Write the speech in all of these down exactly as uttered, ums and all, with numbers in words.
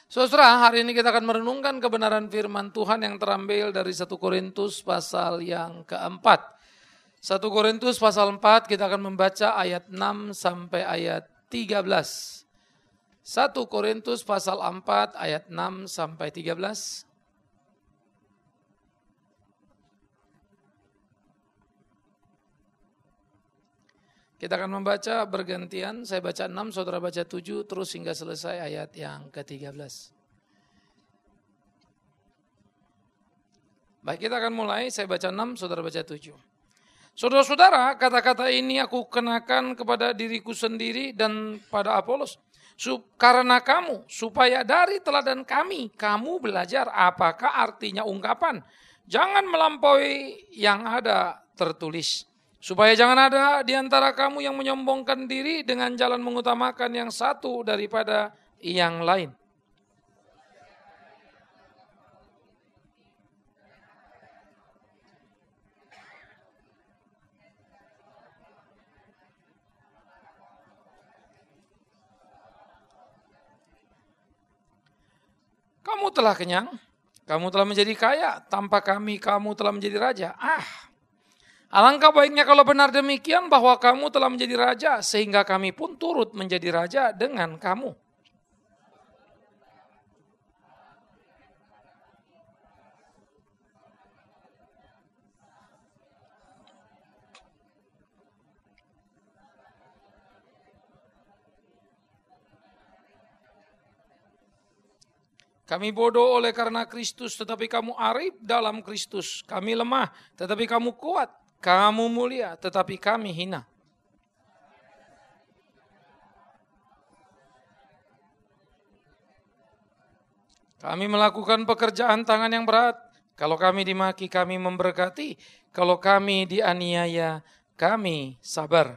Saudara, hari ini kita akan merenungkan kebenaran firman Tuhan yang terambil dari satu Korintus pasal yang keempat. satu Korintus pasal empat kita akan membaca ayat enam sampai ayat tiga belas. satu Korintus pasal empat ayat enam sampai tiga belas. Kita akan membaca bergantian, saya baca enam, saudara baca tujuh, terus hingga selesai ayat yang ke tiga belas. Baik, kita akan mulai, saya baca enam, saudara baca tujuh. Saudara-saudara, kata-kata ini aku kenakan kepada diriku sendiri dan pada Apolos. Karena kamu, supaya dari teladan kami, kamu belajar apakah artinya ungkapan. Jangan melampaui yang ada tertulis. Supaya jangan ada di antara kamu yang menyombongkan diri dengan jalan mengutamakan yang satu daripada yang lain. Kamu telah kenyang, kamu telah menjadi kaya, tanpa kami kamu telah menjadi raja. Ah, alangkah baiknya kalau benar demikian bahwa kamu telah menjadi raja, sehingga kami pun turut menjadi raja dengan kamu. Kami bodoh oleh karena Kristus, tetapi kamu arif dalam Kristus. Kami lemah, tetapi kamu kuat. Kamu mulia, tetapi kami hina. Kami melakukan pekerjaan tangan yang berat. Kalau kami dimaki, kami memberkati. Kalau kami dianiaya, kami sabar.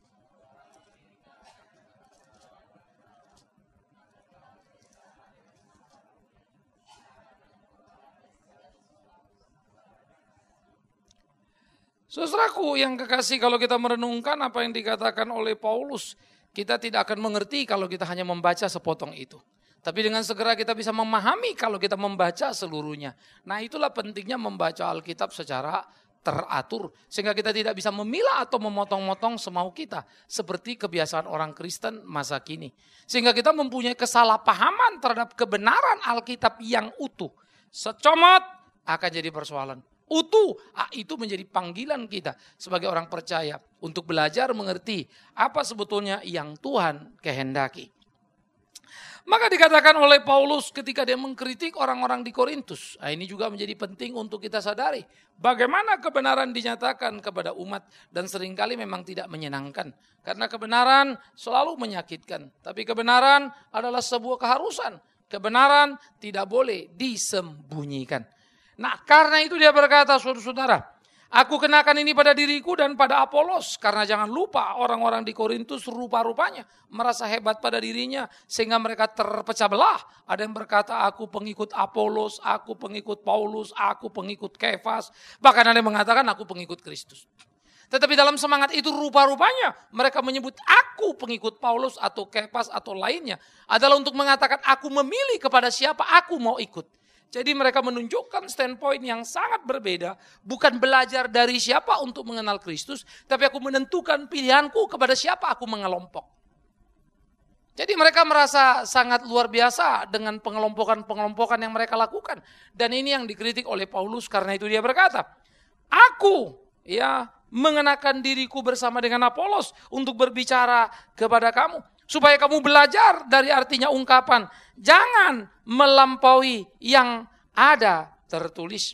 Saudaraku yang kekasih, kalau kita merenungkan apa yang dikatakan oleh Paulus, kita tidak akan mengerti kalau kita hanya membaca sepotong itu. Tapi dengan segera kita bisa memahami kalau kita membaca seluruhnya. Nah, itulah pentingnya membaca Alkitab secara teratur. Sehingga kita tidak bisa memilah atau memotong-motong semau kita. Seperti kebiasaan orang Kristen masa kini. Sehingga kita mempunyai kesalahpahaman terhadap kebenaran Alkitab yang utuh. Secomot akan jadi persoalan. Utuh, ah, itu menjadi panggilan kita sebagai orang percaya untuk belajar mengerti apa sebetulnya yang Tuhan kehendaki. Maka dikatakan oleh Paulus ketika dia mengkritik orang-orang di Korintus, nah ini juga menjadi penting untuk kita sadari bagaimana kebenaran dinyatakan kepada umat dan seringkali memang tidak menyenangkan. Karena kebenaran selalu menyakitkan, tapi kebenaran adalah sebuah keharusan. Kebenaran tidak boleh disembunyikan. Nah, karena itu dia berkata, saudara-saudara, aku kenakan ini pada diriku dan pada Apolos. Karena jangan lupa orang-orang di Korintus rupa-rupanya merasa hebat pada dirinya sehingga mereka terpecah belah. Ada yang berkata aku pengikut Apolos, aku pengikut Paulus, aku pengikut Kefas. Bahkan ada yang mengatakan aku pengikut Kristus. Tetapi dalam semangat itu rupa-rupanya mereka menyebut aku pengikut Paulus atau Kefas atau lainnya. Adalah untuk mengatakan aku memilih kepada siapa aku mau ikut. Jadi mereka menunjukkan standpoint yang sangat berbeda. Bukan belajar dari siapa untuk mengenal Kristus. Tapi aku menentukan pilihanku kepada siapa aku mengelompok. Jadi mereka merasa sangat luar biasa dengan pengelompokan-pengelompokan yang mereka lakukan. Dan ini yang dikritik oleh Paulus, karena itu dia berkata, aku ya mengenakan diriku bersama dengan Apolos untuk berbicara kepada kamu. Supaya kamu belajar dari artinya ungkapan. Jangan melampaui yang ada tertulis.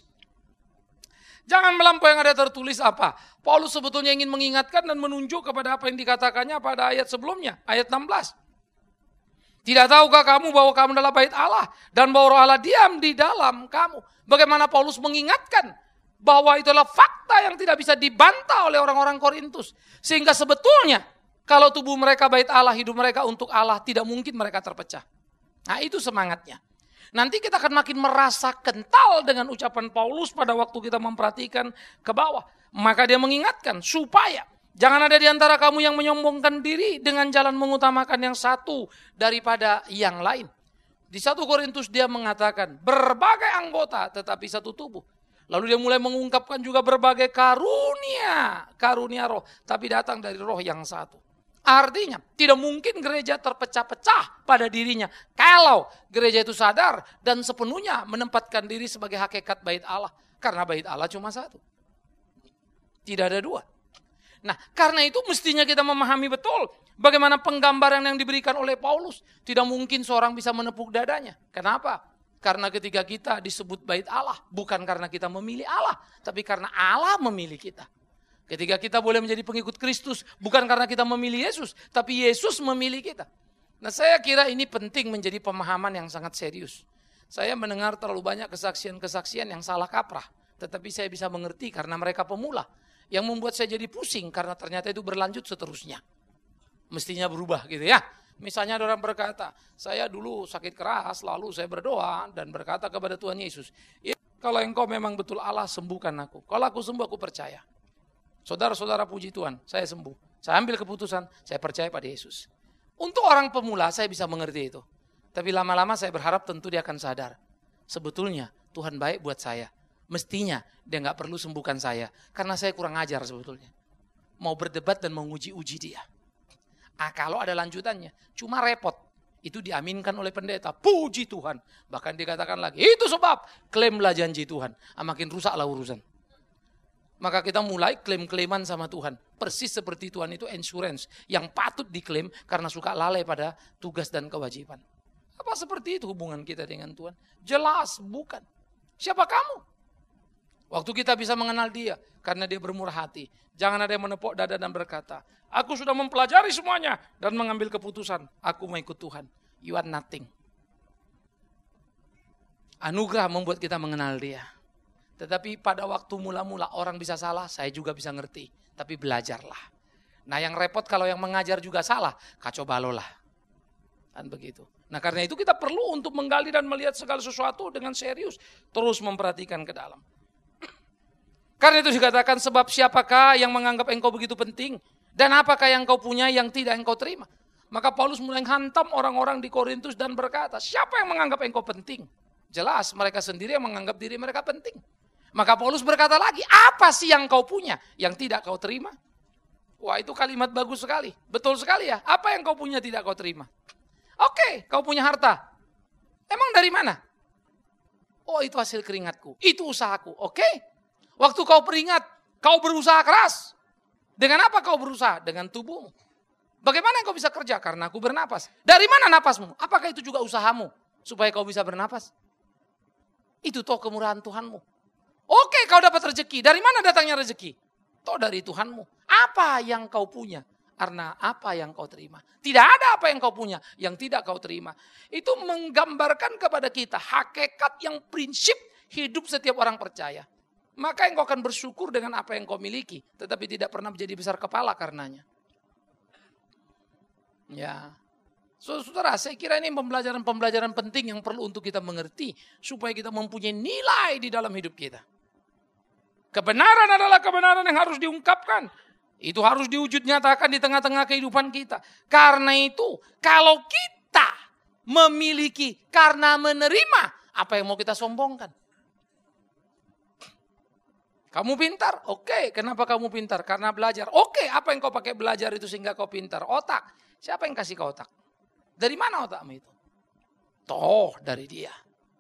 Jangan melampaui yang ada tertulis apa? Paulus sebetulnya ingin mengingatkan dan menunjuk kepada apa yang dikatakannya pada ayat sebelumnya. Ayat enam belas. Tidak tahukah kamu bahwa kamu adalah bait Allah. Dan bahwa Roh Allah diam di dalam kamu. Bagaimana Paulus mengingatkan bahwa itulah fakta yang tidak bisa dibantah oleh orang-orang Korintus. Sehingga sebetulnya kalau tubuh mereka bait Allah, hidup mereka untuk Allah, tidak mungkin mereka terpecah. Nah, itu semangatnya. Nanti kita akan makin merasa kental dengan ucapan Paulus pada waktu kita memperhatikan ke bawah. Maka dia mengingatkan supaya jangan ada di antara kamu yang menyombongkan diri dengan jalan mengutamakan yang satu daripada yang lain. Di satu Korintus dia mengatakan berbagai anggota tetapi satu tubuh. Lalu dia mulai mengungkapkan juga berbagai karunia, karunia roh, tapi datang dari roh yang satu. Artinya tidak mungkin gereja terpecah-pecah pada dirinya kalau gereja itu sadar dan sepenuhnya menempatkan diri sebagai hakikat bait Allah. Karena bait Allah cuma satu. Tidak ada dua. Nah, karena itu mestinya kita memahami betul bagaimana penggambaran yang diberikan oleh Paulus. Tidak mungkin seorang bisa menepuk dadanya. Kenapa? Karena ketika kita disebut bait Allah, bukan karena kita memilih Allah, tapi karena Allah memilih kita. Ketika kita boleh menjadi pengikut Kristus, bukan karena kita memilih Yesus, tapi Yesus memilih kita. Nah, saya kira ini penting menjadi pemahaman yang sangat serius. Saya mendengar terlalu banyak kesaksian-kesaksian yang salah kaprah, tetapi saya bisa mengerti karena mereka pemula. Yang membuat saya jadi pusing karena ternyata itu berlanjut seterusnya. Mestinya berubah gitu ya. Misalnya ada orang berkata, saya dulu sakit keras, lalu saya berdoa dan berkata kepada Tuhan Yesus, ya, kalau engkau memang betul Allah, sembuhkan aku. Kalau aku sembuh, aku percaya. Saudara-saudara, puji Tuhan, saya sembuh. Saya ambil keputusan, saya percaya pada Yesus. Untuk orang pemula, saya bisa mengerti itu. Tapi lama-lama saya berharap tentu dia akan sadar. Sebetulnya Tuhan baik buat saya. Mestinya dia nggak perlu sembuhkan saya. Karena saya kurang ajar sebetulnya. Mau berdebat dan menguji-uji dia. Ah, kalau ada lanjutannya, cuma repot. Itu diaminkan oleh pendeta. Puji Tuhan. Bahkan dikatakan lagi, itu sebab klaimlah janji Tuhan. Ah, makin rusaklah urusan. Maka kita mulai klaim-klaiman sama Tuhan. Persis seperti Tuhan itu insurance yang patut diklaim karena suka lalai pada tugas dan kewajiban. Apa seperti itu hubungan kita dengan Tuhan? Jelas bukan. Siapa kamu? Waktu kita bisa mengenal dia karena dia bermurah hati. Jangan ada yang menepuk dada dan berkata, aku sudah mempelajari semuanya dan mengambil keputusan. Aku mau ikut Tuhan. You are nothing. Anugerah membuat kita mengenal dia. Tetapi pada waktu mula-mula orang bisa salah, saya juga bisa ngerti. Tapi belajarlah. Nah, yang repot kalau yang mengajar juga salah, kacau balau lah. Kan begitu. Nah, karena itu kita perlu untuk menggali dan melihat segala sesuatu dengan serius. Terus memperhatikan ke dalam. Karena itu dikatakan, sebab siapakah yang menganggap engkau begitu penting? Dan apakah yang kau punya yang tidak engkau terima? Maka Paulus mulai hantam orang-orang di Korintus dan berkata, siapa yang menganggap engkau penting? Jelas mereka sendiri yang menganggap diri mereka penting. Maka Paulus berkata lagi, apa sih yang kau punya yang tidak kau terima? Wah, itu kalimat bagus sekali. Betul sekali ya. Apa yang kau punya tidak kau terima? Oke, kau punya harta. Emang dari mana? Oh, itu hasil keringatku. Itu usahaku. Oke. Waktu kau peringat, kau berusaha keras. Dengan apa kau berusaha? Dengan tubuhmu. Bagaimana kau bisa kerja? Karena aku bernapas. Dari mana napasmu? Apakah itu juga usahamu? Supaya kau bisa bernapas? Itu toh kemurahan Tuhanmu. Oke, kau dapat rezeki. Dari mana datangnya rezeki? Toh dari Tuhanmu. Apa yang kau punya? Karena apa yang kau terima. Tidak ada apa yang kau punya yang tidak kau terima. Itu menggambarkan kepada kita hakikat yang prinsip hidup setiap orang percaya. Maka engkau akan bersyukur dengan apa yang kau miliki. Tetapi tidak pernah menjadi besar kepala karenanya. Ya, saudara, saya kira ini pembelajaran-pembelajaran penting yang perlu untuk kita mengerti. Supaya kita mempunyai nilai di dalam hidup kita. Kebenaran adalah kebenaran yang harus diungkapkan. Itu harus diwujud nyatakan di tengah-tengah kehidupan kita. Karena itu, kalau kita memiliki karena menerima, apa yang mau kita sombongkan? Kamu pintar? Oke, kenapa kamu pintar? Karena belajar. Oke, apa yang kau pakai belajar itu sehingga kau pintar? Otak. Siapa yang kasih kau otak? Dari mana otakmu itu? Toh, dari dia.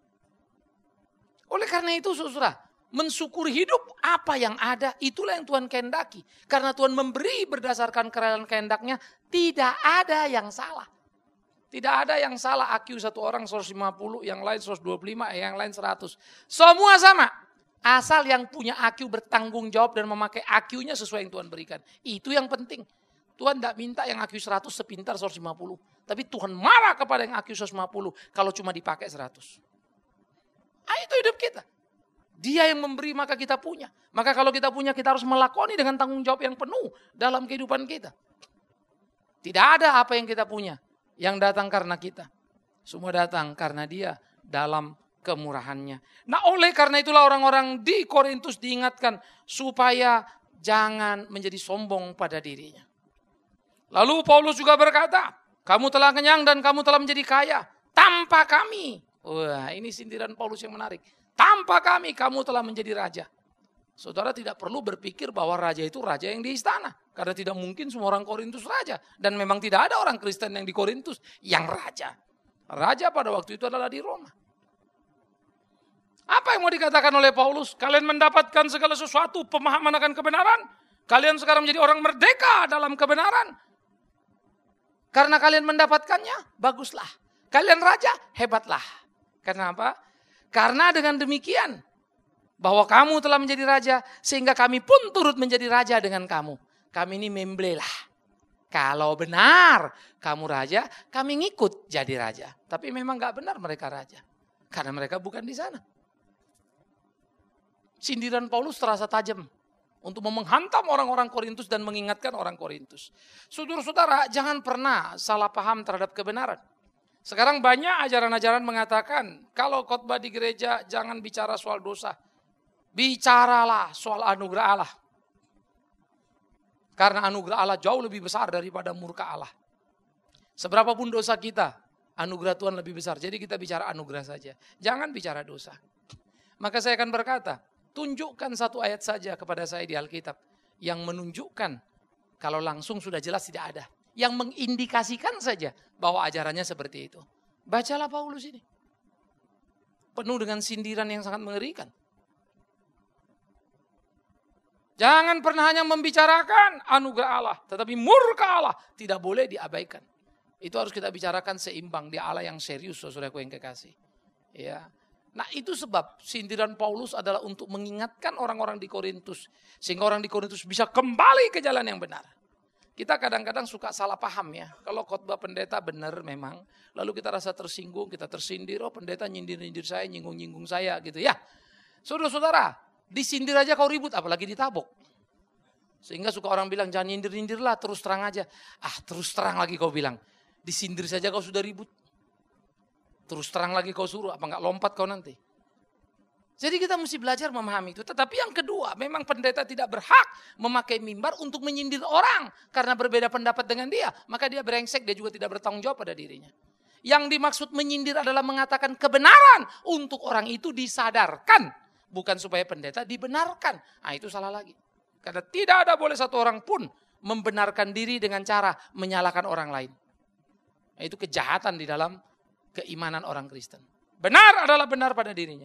Oleh karena itu, saudara, mensyukuri hidup apa yang ada, itulah yang Tuhan kehendaki. Karena Tuhan memberi berdasarkan kerelaan kehendaknya, tidak ada yang salah. Tidak ada yang salah. A Q satu orang seratus lima puluh, yang lain seratus dua puluh lima, yang lain seratus. Semua sama. Asal yang punya A Q bertanggung jawab dan memakai A Q-nya sesuai yang Tuhan berikan. Itu yang penting. Tuhan tidak minta yang A Q seratus sepintar seratus lima puluh. Tapi Tuhan marah kepada yang A Q seratus lima puluh kalau cuma dipakai seratus. Ah, itu hidup kita. Dia yang memberi maka kita punya. Maka kalau kita punya kita harus melakoni dengan tanggung jawab yang penuh dalam kehidupan kita. Tidak ada apa yang kita punya yang datang karena kita. Semua datang karena dia dalam kemurahannya. Nah, oleh karena itulah orang-orang di Korintus diingatkan supaya jangan menjadi sombong pada dirinya. Lalu Paulus juga berkata, kamu telah kenyang dan kamu telah menjadi kaya. Tanpa kami. Wah, ini sindiran Paulus yang menarik. Tanpa kami kamu telah menjadi raja. Saudara tidak perlu berpikir bahwa raja itu raja yang di istana. Karena tidak mungkin semua orang Korintus raja. Dan memang tidak ada orang Kristen yang di Korintus yang raja. Raja pada waktu itu adalah di Roma. Apa yang mau dikatakan oleh Paulus? Kalian mendapatkan segala sesuatu, pemahaman akan kebenaran. Kalian sekarang menjadi orang merdeka dalam kebenaran. Karena kalian mendapatkannya, baguslah. Kalian raja, hebatlah. Kenapa? Karena dengan demikian, bahwa kamu telah menjadi raja, sehingga kami pun turut menjadi raja dengan kamu. Kami ini memblelah. Kalau benar kamu raja, kami ngikut jadi raja. Tapi memang gak benar mereka raja. Karena mereka bukan di sana. Sindiran Paulus terasa tajam untuk menghantam orang-orang Korintus dan mengingatkan orang Korintus. Saudara-saudara, jangan pernah salah paham terhadap kebenaran. Sekarang banyak ajaran-ajaran mengatakan, kalau khotbah di gereja jangan bicara soal dosa. Bicaralah soal anugerah Allah. Karena anugerah Allah jauh lebih besar daripada murka Allah. Seberapapun dosa kita, anugerah Tuhan lebih besar. Jadi kita bicara anugerah saja. Jangan bicara dosa. Maka saya akan berkata, tunjukkan satu ayat saja kepada saya di Alkitab yang menunjukkan kalau langsung sudah jelas tidak ada. Yang mengindikasikan saja bahwa ajarannya seperti itu. Bacalah Paulus ini. Penuh dengan sindiran yang sangat mengerikan. Jangan pernah hanya membicarakan anugerah Allah. Tetapi murka Allah tidak boleh diabaikan. Itu harus kita bicarakan seimbang. Dia Allah yang serius, saudaraku yang kekasih. Ya. Nah itu sebab sindiran Paulus adalah untuk mengingatkan orang-orang di Korintus. Sehingga orang di Korintus bisa kembali ke jalan yang benar. Kita kadang-kadang suka salah paham ya. Kalau khotbah pendeta benar memang. Lalu kita rasa tersinggung, kita tersindir. Oh pendeta nyindir-nyindir saya, nyinggung-nyinggung saya gitu ya. Saudara-saudara, disindir aja kau ribut, apalagi ditabok. Sehingga suka orang bilang, jangan nyindir-nyindir lah, terus terang aja. Ah terus terang lagi kau bilang. Disindir saja kau sudah ribut. Terus terang lagi kau suruh, apa enggak lompat kau nanti. Jadi kita mesti belajar memahami itu. Tetapi yang kedua, memang pendeta tidak berhak memakai mimbar untuk menyindir orang. Karena berbeda pendapat dengan dia. Maka dia brengsek, dia juga tidak bertanggung jawab pada dirinya. Yang dimaksud menyindir adalah mengatakan kebenaran untuk orang itu disadarkan. Bukan supaya pendeta dibenarkan. Nah itu salah lagi. Karena tidak ada boleh satu orang pun membenarkan diri dengan cara menyalahkan orang lain. Nah, itu kejahatan di dalam keimanan orang Kristen. Benar adalah benar pada dirinya.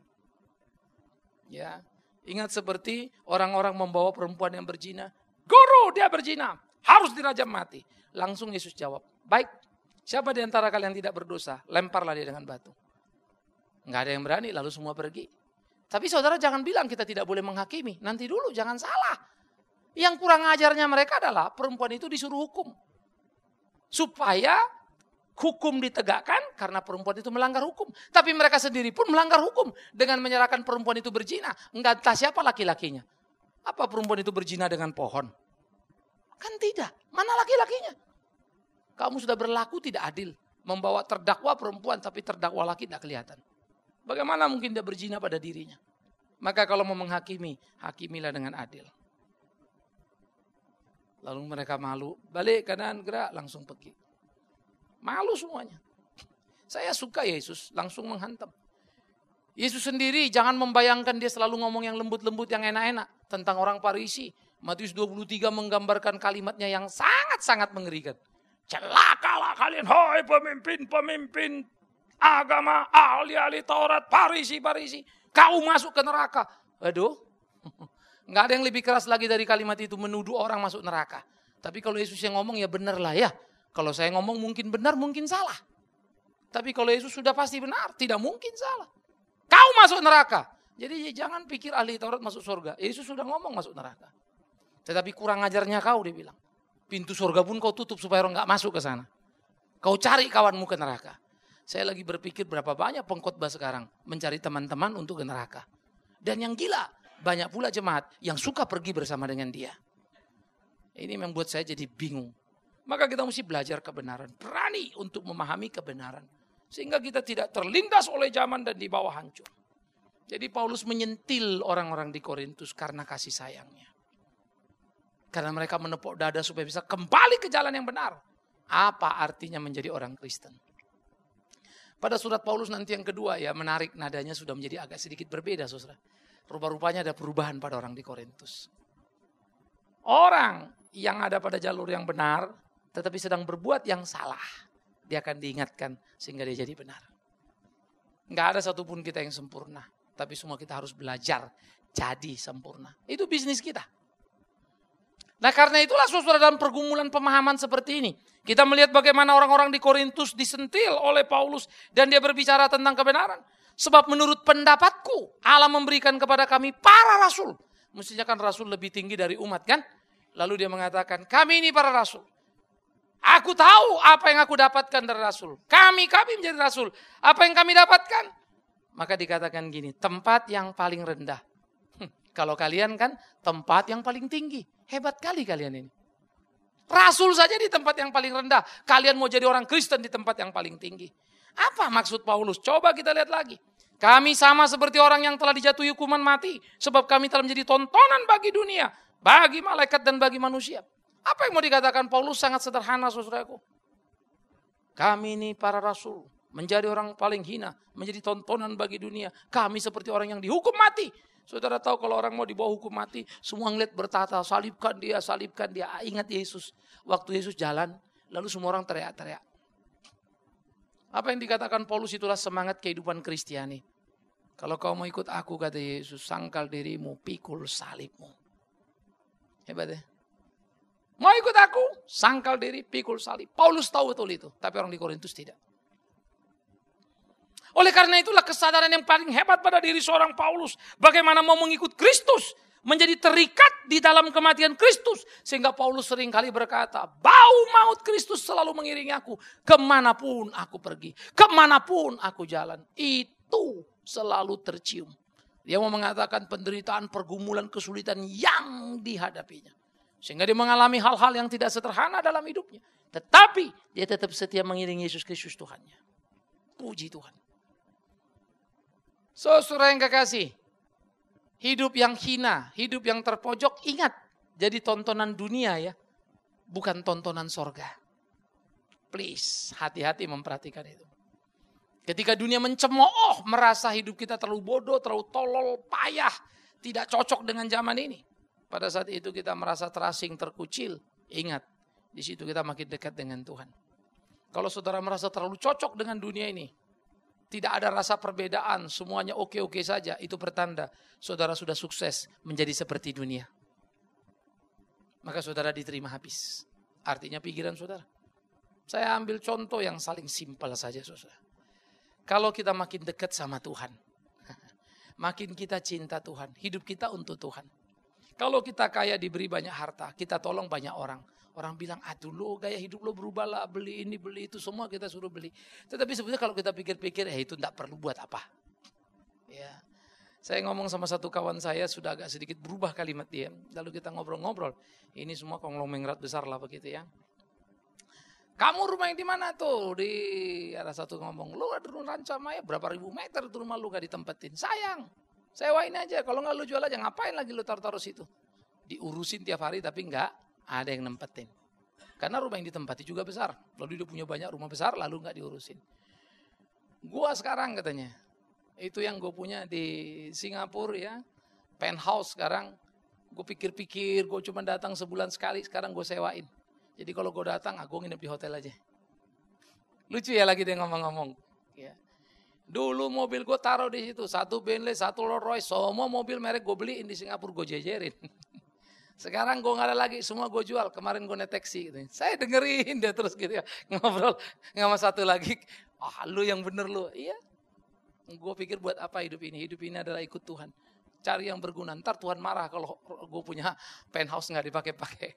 Ya, ingat seperti orang-orang membawa perempuan yang berzina. Guru, dia berzina, harus dirajam mati. Langsung Yesus jawab, baik, siapa di antara kalian tidak berdosa, lemparlah dia dengan batu. Enggak ada yang berani, lalu semua pergi. Tapi saudara jangan bilang kita tidak boleh menghakimi. Nanti dulu, jangan salah. Yang kurang ajarnya mereka adalah perempuan itu disuruh hukum. Supaya hukum ditegakkan karena perempuan itu melanggar hukum. Tapi mereka sendiri pun melanggar hukum dengan menyerahkan perempuan itu berzina. Enggak entah siapa laki-lakinya. Apa perempuan itu berzina dengan pohon? Kan tidak. Mana laki-lakinya? Kamu sudah berlaku tidak adil. Membawa terdakwa perempuan tapi terdakwa laki tidak kelihatan. Bagaimana mungkin dia berzina pada dirinya? Maka kalau mau menghakimi, hakimilah dengan adil. Lalu mereka malu. Balik kanan gerak langsung pergi. Malu semuanya. Saya suka Yesus langsung menghantam. Yesus sendiri jangan membayangkan dia selalu ngomong yang lembut-lembut, yang enak-enak. Tentang orang Farisi. Matius dua puluh tiga menggambarkan kalimatnya yang sangat-sangat mengerikan. Celakalah kalian, hai pemimpin-pemimpin agama, ahli-ahli Taurat, Farisi-Farisi. Kau masuk ke neraka. Aduh, nggak ada yang lebih keras lagi dari kalimat itu, menuduh orang masuk neraka. Tapi kalau Yesus yang ngomong ya benar lah ya. Kalau saya ngomong mungkin benar, mungkin salah. Tapi kalau Yesus sudah pasti benar, tidak mungkin salah. Kau masuk neraka. Jadi jangan pikir ahli Taurat masuk surga. Yesus sudah ngomong masuk neraka. Tetapi kurang ajarnya kau, dia bilang. Pintu surga pun kau tutup supaya orang nggak masuk ke sana. Kau cari kawanmu ke neraka. Saya lagi berpikir berapa banyak pengkhotbah sekarang mencari teman-teman untuk ke neraka. Dan yang gila, banyak pula jemaat yang suka pergi bersama dengan dia. Ini membuat saya jadi bingung. Maka kita mesti belajar kebenaran. Berani untuk memahami kebenaran. Sehingga kita tidak terlindas oleh zaman dan di bawah hancur. Jadi Paulus menyentil orang-orang di Korintus karena kasih sayangnya. Karena mereka menepuk dada supaya bisa kembali ke jalan yang benar. Apa artinya menjadi orang Kristen? Pada surat Paulus nanti yang kedua ya menarik, nadanya sudah menjadi agak sedikit berbeda saudara. Rupa-rupanya ada perubahan pada orang di Korintus. Orang yang ada pada jalur yang benar tetapi sedang berbuat yang salah, dia akan diingatkan sehingga dia jadi benar. Enggak ada satupun kita yang sempurna, tapi semua kita harus belajar jadi sempurna. Itu bisnis kita. Nah karena itulah saudara dalam pergumulan pemahaman seperti ini, kita melihat bagaimana orang-orang di Korintus disentil oleh Paulus dan dia berbicara tentang kebenaran. Sebab menurut pendapatku Allah memberikan kepada kami para rasul. Mestinya kan rasul lebih tinggi dari umat kan? Lalu dia mengatakan kami ini para rasul. Aku tahu apa yang aku dapatkan dari rasul. Kami, kami menjadi rasul. Apa yang kami dapatkan? Maka dikatakan gini, tempat yang paling rendah. Hm, kalau kalian kan tempat yang paling tinggi. Hebat kali kalian ini. Rasul saja di tempat yang paling rendah. Kalian mau jadi orang Kristen di tempat yang paling tinggi. Apa maksud Paulus? Coba kita lihat lagi. Kami sama seperti orang yang telah dijatuhi hukuman mati. Sebab kami telah menjadi tontonan bagi dunia. Bagi malaikat dan bagi manusia. Apa yang mau dikatakan Paulus? Sangat sederhana saudaraku. Kami ini para rasul. Menjadi orang paling hina. Menjadi tontonan bagi dunia. Kami seperti orang yang dihukum mati. Saudara tahu kalau orang mau dibawa hukum mati, semua ngeliat bertata, salibkan dia, salibkan dia. Ingat Yesus, waktu Yesus jalan, lalu semua orang teriak-teriak. Apa yang dikatakan Paulus itulah semangat kehidupan Kristiani. Kalau kau mau ikut aku, kata Yesus, sangkal dirimu, pikul salibmu. Hebat ya? Mau ikut aku, sangkal diri, pikul salib. Paulus tahu betul itu, tapi orang di Korintus tidak. Oleh karena itulah kesadaran yang paling hebat pada diri seorang Paulus. Bagaimana mau mengikut Kristus. Menjadi terikat di dalam kematian Kristus. Sehingga Paulus seringkali berkata, bau maut Kristus selalu mengiringi aku. Kemanapun aku pergi. Kemanapun aku jalan. Itu selalu tercium. Dia mau mengatakan penderitaan, pergumulan, kesulitan yang dihadapinya. Sehingga dia mengalami hal-hal yang tidak sederhana dalam hidupnya. Tetapi dia tetap setia mengiringi Yesus Kristus Tuhannya. Puji Tuhan. Saudara yang kekasih, hidup yang hina, hidup yang terpojok, ingat, jadi tontonan dunia ya, bukan tontonan sorga. Please, hati-hati memperhatikan itu. Ketika dunia mencemooh, merasa hidup kita terlalu bodoh, terlalu tolol, payah, tidak cocok dengan zaman ini. Pada saat itu kita merasa terasing, terkucil, ingat, di situ kita makin dekat dengan Tuhan. Kalau saudara merasa terlalu cocok dengan dunia ini, tidak ada rasa perbedaan, semuanya oke-oke saja. Itu pertanda saudara sudah sukses menjadi seperti dunia. Maka saudara diterima habis. Artinya pikiran saudara. Saya ambil contoh yang saling simpel saja saudara. Kalau kita makin dekat sama Tuhan. Makin kita cinta Tuhan. Hidup kita untuk Tuhan. Kalau kita kaya diberi banyak harta. Kita tolong banyak orang. Orang bilang, aduh lo gaya hidup lo berubah lah, beli ini, beli itu, semua kita suruh beli. Tetapi sebenarnya kalau kita pikir-pikir, eh itu tidak perlu buat apa. Ya, saya ngomong sama satu kawan saya, sudah agak sedikit berubah kalimat dia. Lalu kita ngobrol-ngobrol, ini semua konglomerat besar lah begitu ya. Kamu rumah yang di mana tuh? Di ada satu ngomong, lo ada rumah Rancamaya, berapa ribu meter tuh rumah lu gak ditempatin. Sayang, sewain aja, kalau gak lu jual aja, ngapain lagi lu taruh-taruh situ. Diurusin tiap hari tapi enggak ada yang nempetin. Karena rumah yang ditempati juga besar. Lalu dia punya banyak rumah besar lalu gak diurusin. Gua sekarang katanya. Itu yang gue punya di Singapura ya. Penthouse sekarang. Gue pikir-pikir gue cuma datang sebulan sekali. Sekarang gue sewain. Jadi kalau gue datang gue nginep di hotel aja. Lucu ya lagi dia ngomong-ngomong. Ya. Dulu mobil gue taruh di situ. Satu Bentley, satu Rolls Royce. Semua mobil merek gue beliin di Singapura gue jejerin. Sekarang gue gak ada lagi, semua gue jual. Kemarin gue naik taksi gitu. Saya dengerin dia terus gitu ya. Ngobrol sama satu lagi. Ah oh, lu yang bener lu. Iya. Gue pikir buat apa hidup ini? Hidup ini adalah ikut Tuhan. Cari yang berguna. Ntar Tuhan marah kalau gue punya penthouse gak dipakai-pakai.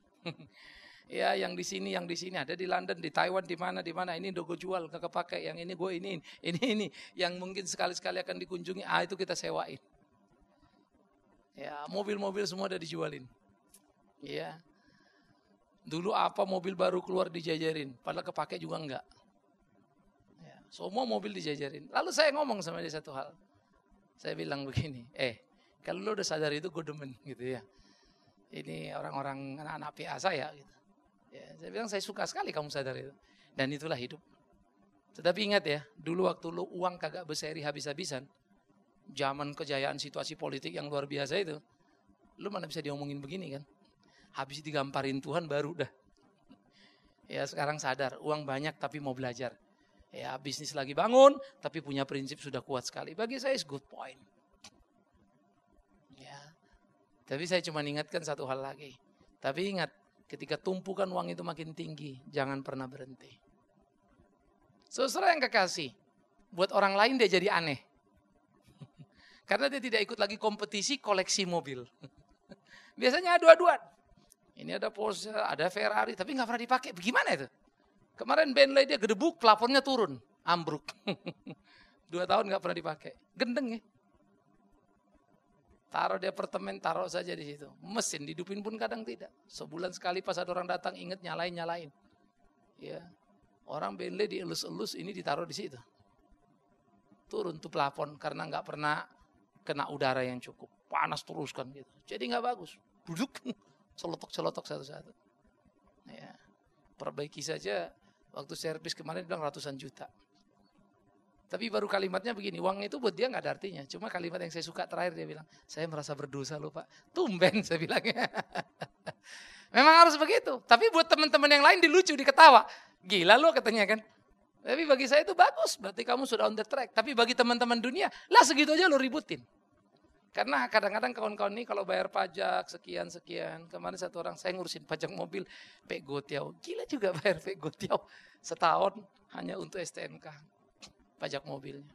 Ya yang di sini, yang di sini. Ada di London, di Taiwan, di mana, di mana. Ini udah gue jual, gak kepakai. Yang ini gue ini, ini, ini. Yang mungkin sekali-sekali akan dikunjungi. Ah itu kita sewain. Ya, mobil-mobil semua udah dijualin. Ya. Dulu apa mobil baru keluar dijajarin, padahal kepake juga enggak. Ya, semua mobil dijajarin. Lalu saya ngomong sama dia satu hal. Saya bilang begini, eh, kalau lo udah sadar itu gue demen gitu ya. Ini orang-orang anak-anak P A saya gitu. Ya, saya bilang saya suka sekali kamu sadar itu. Dan itulah hidup. Tetapi ingat ya, dulu waktu lu uang kagak berseri habis-habisan, zaman kejayaan situasi politik yang luar biasa itu, lu mana bisa diomongin begini kan? Habis digamparin Tuhan baru dah. Ya sekarang sadar, uang banyak tapi mau belajar. Ya bisnis lagi bangun, tapi punya prinsip sudah kuat sekali. Bagi saya is good point. Ya, tapi saya cuma ingatkan satu hal lagi. Tapi ingat, ketika tumpukan uang itu makin tinggi, jangan pernah berhenti. Saudara yang kekasih, buat orang lain dia jadi aneh. Karena dia tidak ikut lagi kompetisi koleksi mobil. Biasanya adu-aduan. Ini ada Porsche, ada Ferrari, tapi nggak pernah dipakai. Bagaimana itu? Kemarin Bentley dia gedebuk, plafonnya turun, ambruk. Dua tahun nggak pernah dipakai. Gendeng ya. Taruh di apartemen, taruh saja di situ. Mesin dihidupin pun kadang tidak. Sebulan sekali pas ada orang datang ingat nyalain-nyalain. Ya. Orang Bentley dielus-elus, ini ditaruh di situ. Turun tuh plafon karena nggak pernah kena udara yang cukup. Panas terus kan gitu. Jadi nggak bagus. Duduk, celotok-celotok satu-satu. Ya. Perbaiki saja, waktu servis kemarin bilang ratusan juta. Tapi baru kalimatnya begini, uang itu buat dia nggak ada artinya. Cuma kalimat yang saya suka terakhir dia bilang, saya merasa berdosa loh Pak. Tumben saya bilangnya. Memang harus begitu. Tapi buat teman-teman yang lain dilucu, diketawa. Gila lo katanya kan. Tapi bagi saya itu bagus, berarti kamu sudah on the track. Tapi bagi teman-teman dunia, lah segitu aja lo ributin. Karena kadang-kadang kawan-kawan ini kalau bayar pajak sekian-sekian. Kemarin satu orang saya ngurusin pajak mobil, Pak Gotiau. Gila juga bayar Pak Gotiau. Setahun hanya untuk S T N K. Pajak mobilnya.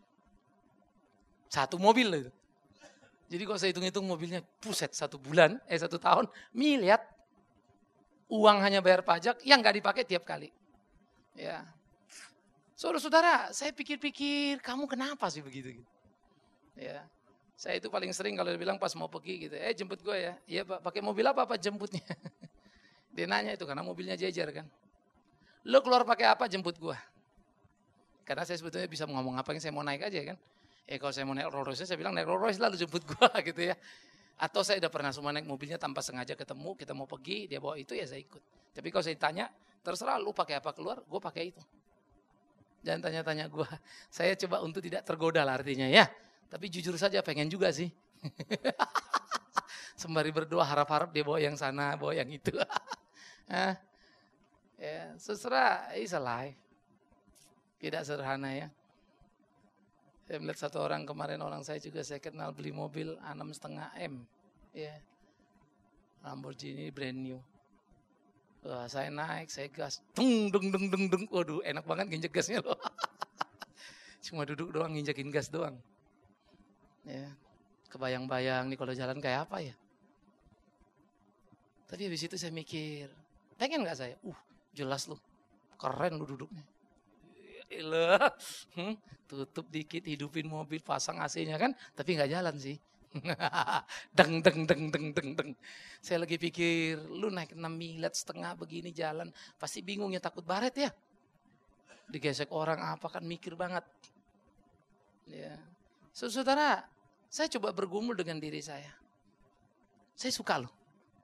Satu mobil loh itu. Jadi kalau saya hitung-hitung mobilnya, puset satu bulan, eh satu tahun, miliar. Uang hanya bayar pajak yang gak dipakai tiap kali. Ya, saudara-saudara, saya pikir-pikir, kamu kenapa sih begitu? Ya, saya itu paling sering kalau dia bilang pas mau pergi gitu, eh jemput gue ya, iya Pak, pakai mobil apa Pak jemputnya? Dia nanya itu karena mobilnya jejer kan. Lo keluar pakai apa jemput gue? Karena saya sebetulnya bisa ngomong apa yang saya mau naik aja kan. Eh kalau saya mau naik Rolls Royce, saya bilang naik Rolls Royce lah lo jemput gue gitu ya. Atau saya udah pernah semua naik mobilnya tanpa sengaja ketemu, kita mau pergi, dia bawa itu ya saya ikut. Tapi kalau saya tanya, terserah lu pakai apa keluar, gue pakai itu. Jangan tanya-tanya gue. Saya coba untuk tidak tergoda lah artinya ya. Tapi jujur saja pengen juga sih. Sembari berdoa harap-harap dia bawa yang sana, bawa yang itu. Ya, seserah, is alive. Tidak sederhana ya. Saya melihat satu orang kemarin, orang saya juga saya kenal beli mobil enam koma lima M. Ya. Lamborghini brand new. Wah, saya naik, saya gas. Dung, dung, dung, dung, dung. Waduh, enak banget nginjek gasnya loh. Cuma duduk doang, nginjekin gas doang. Ya. Kebayang-bayang nih kalau jalan kayak apa ya. Tapi habis itu saya mikir, pengen gak saya? Uh, jelas loh. Keren lu duduknya. Ilah, hmm, tutup dikit, hidupin mobil, pasang A C-nya kan, tapi nggak jalan sih. deng, deng, deng, deng, deng, deng. Saya lagi pikir, lu naik enam miliar setengah begini jalan, pasti bingung ya, takut baret ya. Digesek orang apa kan mikir banget. Ya, saudara, saya coba bergumul dengan diri saya. Saya suka loh.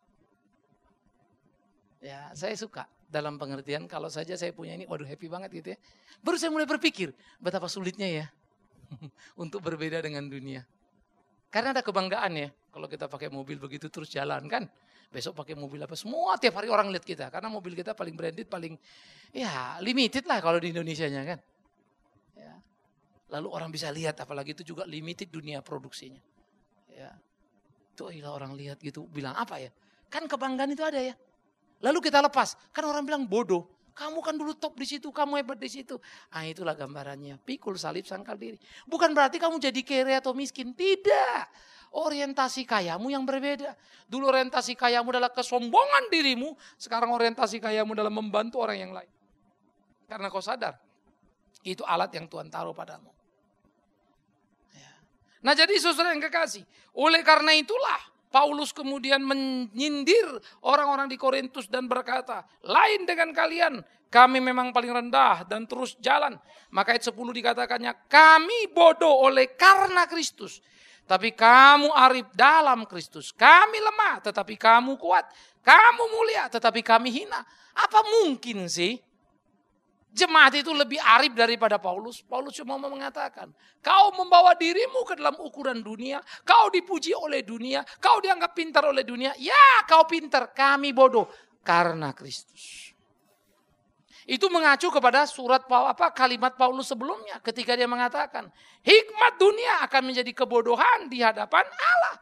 Ya, saya suka. Dalam pengertian kalau saja saya punya ini, waduh happy banget gitu ya. Baru saya mulai berpikir, betapa sulitnya ya untuk berbeda dengan dunia. Karena ada kebanggaan ya, kalau kita pakai mobil begitu terus jalan kan. Besok pakai mobil apa, semua tiap hari orang lihat kita. Karena mobil kita paling branded, paling ya limited lah kalau di Indonesianya kan. Ya. Lalu orang bisa lihat, apalagi itu juga limited dunia produksinya. Ya. Tuh ilah orang lihat gitu, bilang apa ya? Kan kebanggaan itu ada ya. Lalu kita lepas, kan orang bilang bodoh. Kamu kan dulu top di situ, kamu hebat di situ. Ah itulah gambarannya, pikul salib sangkal diri. Bukan berarti kamu jadi kere atau miskin, tidak. Orientasi kayamu yang berbeda. Dulu orientasi kayamu adalah kesombongan dirimu, sekarang orientasi kayamu dalam membantu orang yang lain. Karena kau sadar, itu alat yang Tuhan taruh padamu. Ya. Nah jadi saudara yang kekasih, oleh karena itulah Paulus kemudian menyindir orang-orang di Korintus dan berkata, lain dengan kalian, kami memang paling rendah dan terus jalan. Maka ayat sepuluh dikatakannya, kami bodoh oleh karena Kristus. Tapi kamu arif dalam Kristus. Kami lemah tetapi kamu kuat. Kamu mulia tetapi kami hina. Apa mungkin sih? Jemaat itu lebih arif daripada Paulus. Paulus cuma mau mengatakan, kau membawa dirimu ke dalam ukuran dunia, kau dipuji oleh dunia, kau dianggap pintar oleh dunia. Ya, kau pintar, kami bodoh karena Kristus. Itu mengacu kepada surat apa kalimat Paulus sebelumnya ketika dia mengatakan, hikmat dunia akan menjadi kebodohan di hadapan Allah.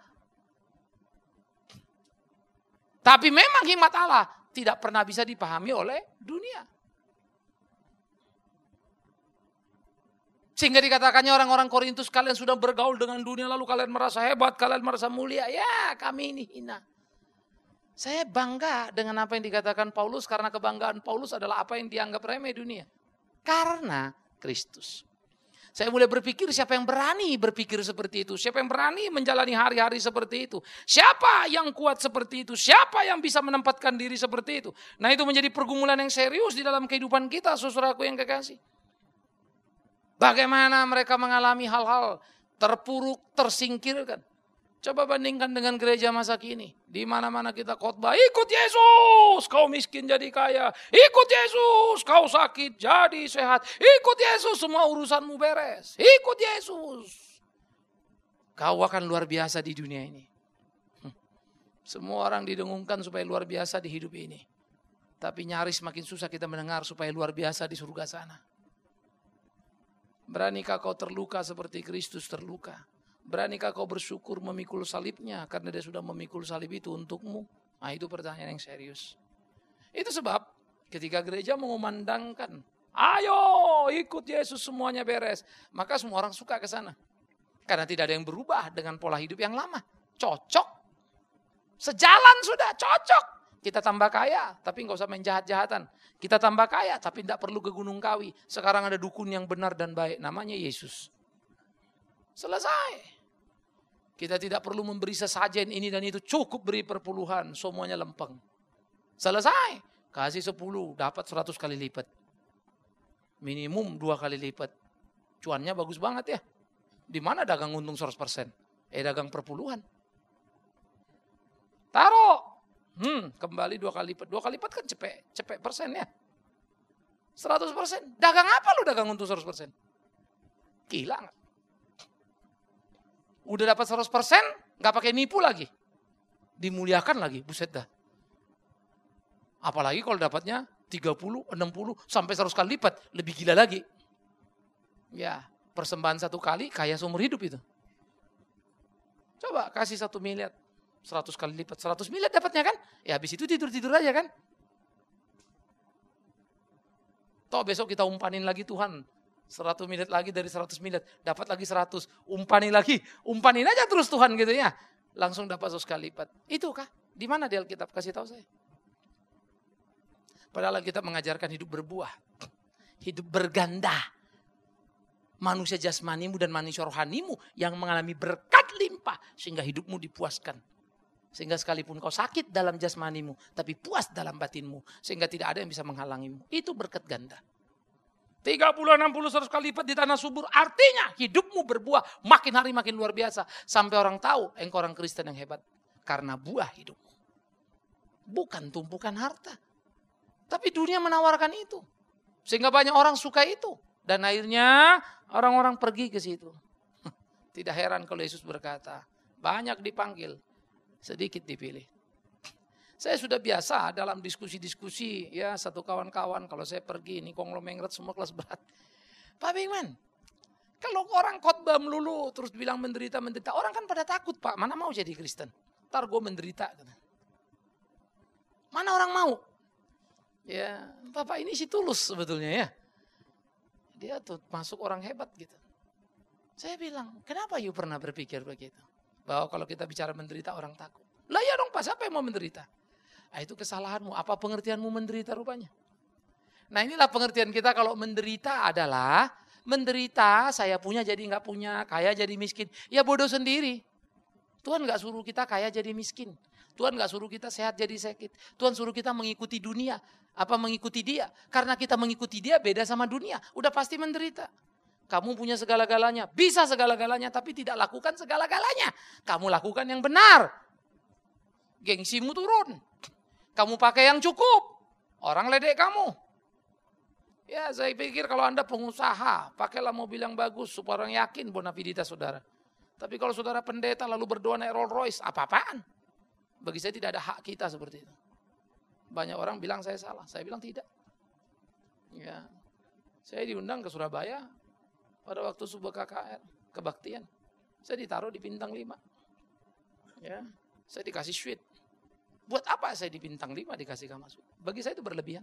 Tapi memang hikmat Allah tidak pernah bisa dipahami oleh dunia. Sehingga dikatakannya orang-orang Korintus, kalian sudah bergaul dengan dunia lalu kalian merasa hebat, kalian merasa mulia. Ya, kami ini hina. Saya bangga dengan apa yang dikatakan Paulus karena kebanggaan Paulus adalah apa yang dianggap remeh dunia. Karena Kristus. Saya mulai berpikir siapa yang berani berpikir seperti itu. Siapa yang berani menjalani hari-hari seperti itu. Siapa yang kuat seperti itu. Siapa yang bisa menempatkan diri seperti itu. Nah itu menjadi pergumulan yang serius di dalam kehidupan kita, saudaraku yang kekasih. Bagaimana mereka mengalami hal-hal terpuruk, tersingkirkan. Coba bandingkan dengan gereja masa kini. Di mana-mana kita khotbah, ikut Yesus, kau miskin jadi kaya. Ikut Yesus, kau sakit jadi sehat. Ikut Yesus, semua urusanmu beres. Ikut Yesus. Kau akan luar biasa di dunia ini. Semua orang didengungkan supaya luar biasa di hidup ini. Tapi nyaris makin susah kita mendengar supaya luar biasa di surga sana. Beranikah kau terluka seperti Kristus terluka? Beranikah kau bersyukur memikul salibnya karena dia sudah memikul salib itu untukmu? Nah itu pertanyaan yang serius. Itu sebab ketika gereja mengumandangkan, ayo ikut Yesus semuanya beres. Maka semua orang suka ke sana. Karena tidak ada yang berubah dengan pola hidup yang lama. Cocok. Sejalan sudah, cocok. Kita tambah kaya, tapi nggak usah main jahat-jahatan. Kita tambah kaya, tapi tidak perlu ke Gunung Kawi. Sekarang ada dukun yang benar dan baik, namanya Yesus. Selesai. Kita tidak perlu memberi sesajen ini dan itu, cukup beri perpuluhan, semuanya lempeng. Selesai. Kasih sepuluh, dapat seratus kali lipat. Minimum dua kali lipat. Cuannya bagus banget ya. Di mana dagang untung seratus persen? Eh dagang perpuluhan. Taruh. Hmm, kembali dua kali lipat. Dua kali lipat kan cepet, cepet persen ya. seratus persen. Dagang apa lu dagang untung seratus persen? Gila gak? Udah dapat seratus persen, gak pakai nipu lagi. Dimuliakan lagi, buset dah. Apalagi kalau dapatnya tiga puluh, enam puluh, sampai seratus kali lipat. Lebih gila lagi. Ya, persembahan satu kali, kaya seumur hidup itu. Coba kasih satu miliar. seratus kali lipat, seratus miliar dapatnya kan? Ya habis itu tidur-tidur aja kan? Toh besok kita umpanin lagi Tuhan. seratus miliar lagi dari seratus miliar. Dapat lagi seratus. Umpanin lagi. Umpanin aja terus Tuhan gitu ya. Langsung dapat seratus kali lipat. Itu kah? Di mana di Alkitab? Kasih tahu saya. Padahal kita mengajarkan hidup berbuah. Hidup berganda. Manusia jasmanimu dan manusia rohanimu yang mengalami berkat limpah. Sehingga hidupmu dipuaskan. Sehingga sekalipun kau sakit dalam jasmanimu, tapi puas dalam batinmu. Sehingga tidak ada yang bisa menghalangimu. Itu berkat ganda. tiga puluh, enam puluh, seratus kali lipat di tanah subur. Artinya hidupmu berbuah makin hari makin luar biasa. Sampai orang tahu engkau orang Kristen yang hebat. Karena buah hidupmu. Bukan tumpukan harta. Tapi dunia menawarkan itu. Sehingga banyak orang suka itu. Dan akhirnya orang-orang pergi ke situ. Tidak heran kalau Yesus berkata, banyak dipanggil. Sedikit dipilih. Saya sudah biasa dalam diskusi-diskusi ya satu kawan-kawan kalau saya pergi ini konglomerat semua kelas berat. Pak Bingman, kalau orang khotbah melulu terus bilang menderita-menderita, orang kan pada takut Pak, mana mau jadi Kristen? Ntar gue menderita. Mana orang mau? Ya, Bapak ini sih tulus sebetulnya ya. Dia tuh masuk orang hebat gitu. Saya bilang, kenapa you pernah berpikir begitu? Bahwa kalau kita bicara menderita orang takut. Lah ya dong Pak, siapa yang mau menderita? Nah, itu kesalahanmu. Apa pengertianmu menderita rupanya? Nah inilah pengertian kita kalau menderita adalah menderita saya punya jadi nggak punya, kaya jadi miskin. Ya bodoh sendiri. Tuhan nggak suruh kita kaya jadi miskin. Tuhan nggak suruh kita sehat jadi sakit. Tuhan suruh kita mengikuti dunia. Apa mengikuti dia? Karena kita mengikuti dia beda sama dunia. Udah pasti menderita. Kamu punya segala-galanya, bisa segala-galanya, tapi tidak lakukan segala-galanya. Kamu lakukan yang benar. Gengsimu turun. Kamu pakai yang cukup. Orang ledek kamu. Ya saya pikir kalau Anda pengusaha, pakailah mobil yang bagus supaya orang yakin bonafiditas saudara. Tapi kalau saudara pendeta lalu berdoa naik Rolls Royce, apa-apaan? Bagi saya tidak ada hak kita seperti itu. Banyak orang bilang saya salah, saya bilang tidak. Ya, saya diundang ke Surabaya pada waktu sebuah K K R, kebaktian. Saya ditaruh di bintang lima. Ya, saya dikasih suite. Buat apa saya di bintang lima dikasih kamar suite? Bagi saya itu berlebihan.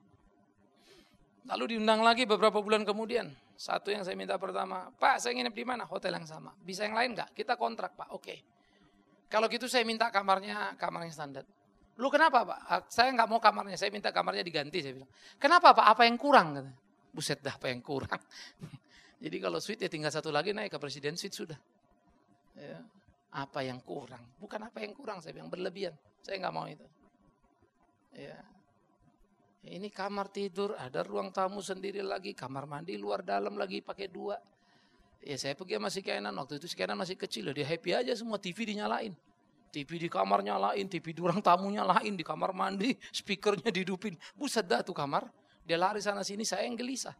Lalu diundang lagi beberapa bulan kemudian. Satu yang saya minta pertama, Pak saya nginep di mana? Hotel yang sama. Bisa yang lain enggak? Kita kontrak Pak, oke. Kalau gitu saya minta kamarnya, kamarnya standar. Lu kenapa Pak? Saya enggak mau kamarnya, saya minta kamarnya diganti. Saya bilang, kenapa Pak? Apa yang kurang? Buset dah apa yang kurang. Jadi kalau suite ya tinggal satu lagi naik ke presiden suite sudah. Ya. Apa yang kurang? Bukan apa yang kurang, saya bilang berlebihan. Saya enggak mau itu. Ya. Ini kamar tidur, ada ruang tamu sendiri lagi, kamar mandi luar dalam lagi pakai dua. Ya saya pergi sama si Kenan, waktu itu si Kenan masih kecil, dia happy aja semua, T V dinyalain. T V di kamar nyalain, T V di ruang tamu nyalain, di kamar mandi, speakernya dihidupin. Buset dah tuh kamar, dia lari sana sini, saya yang gelisah.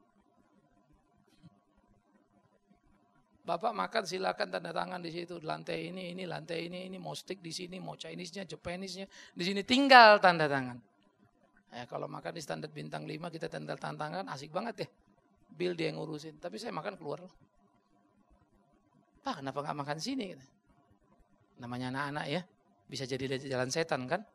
Bapak makan silakan tanda tangan di situ, lantai ini, ini, lantai ini, ini, mau stick di sini, mau Chinese-nya, Japanese-nya, di sini tinggal tanda tangan. Ya, kalau makan di standar bintang lima kita tanda tangan asik banget ya. Bill dia yang ngurusin. Tapi saya makan keluar. Pak kenapa gak makan sini? Namanya anak-anak ya. Bisa jadi jalan setan kan.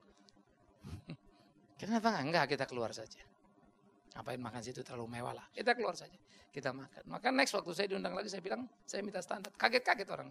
Kenapa enggak kita keluar saja. Ngapain makan situ terlalu mewah lah. Kita keluar saja. Kita makan. Maka next waktu saya diundang lagi saya bilang saya minta standar. Kaget-kaget orangnya.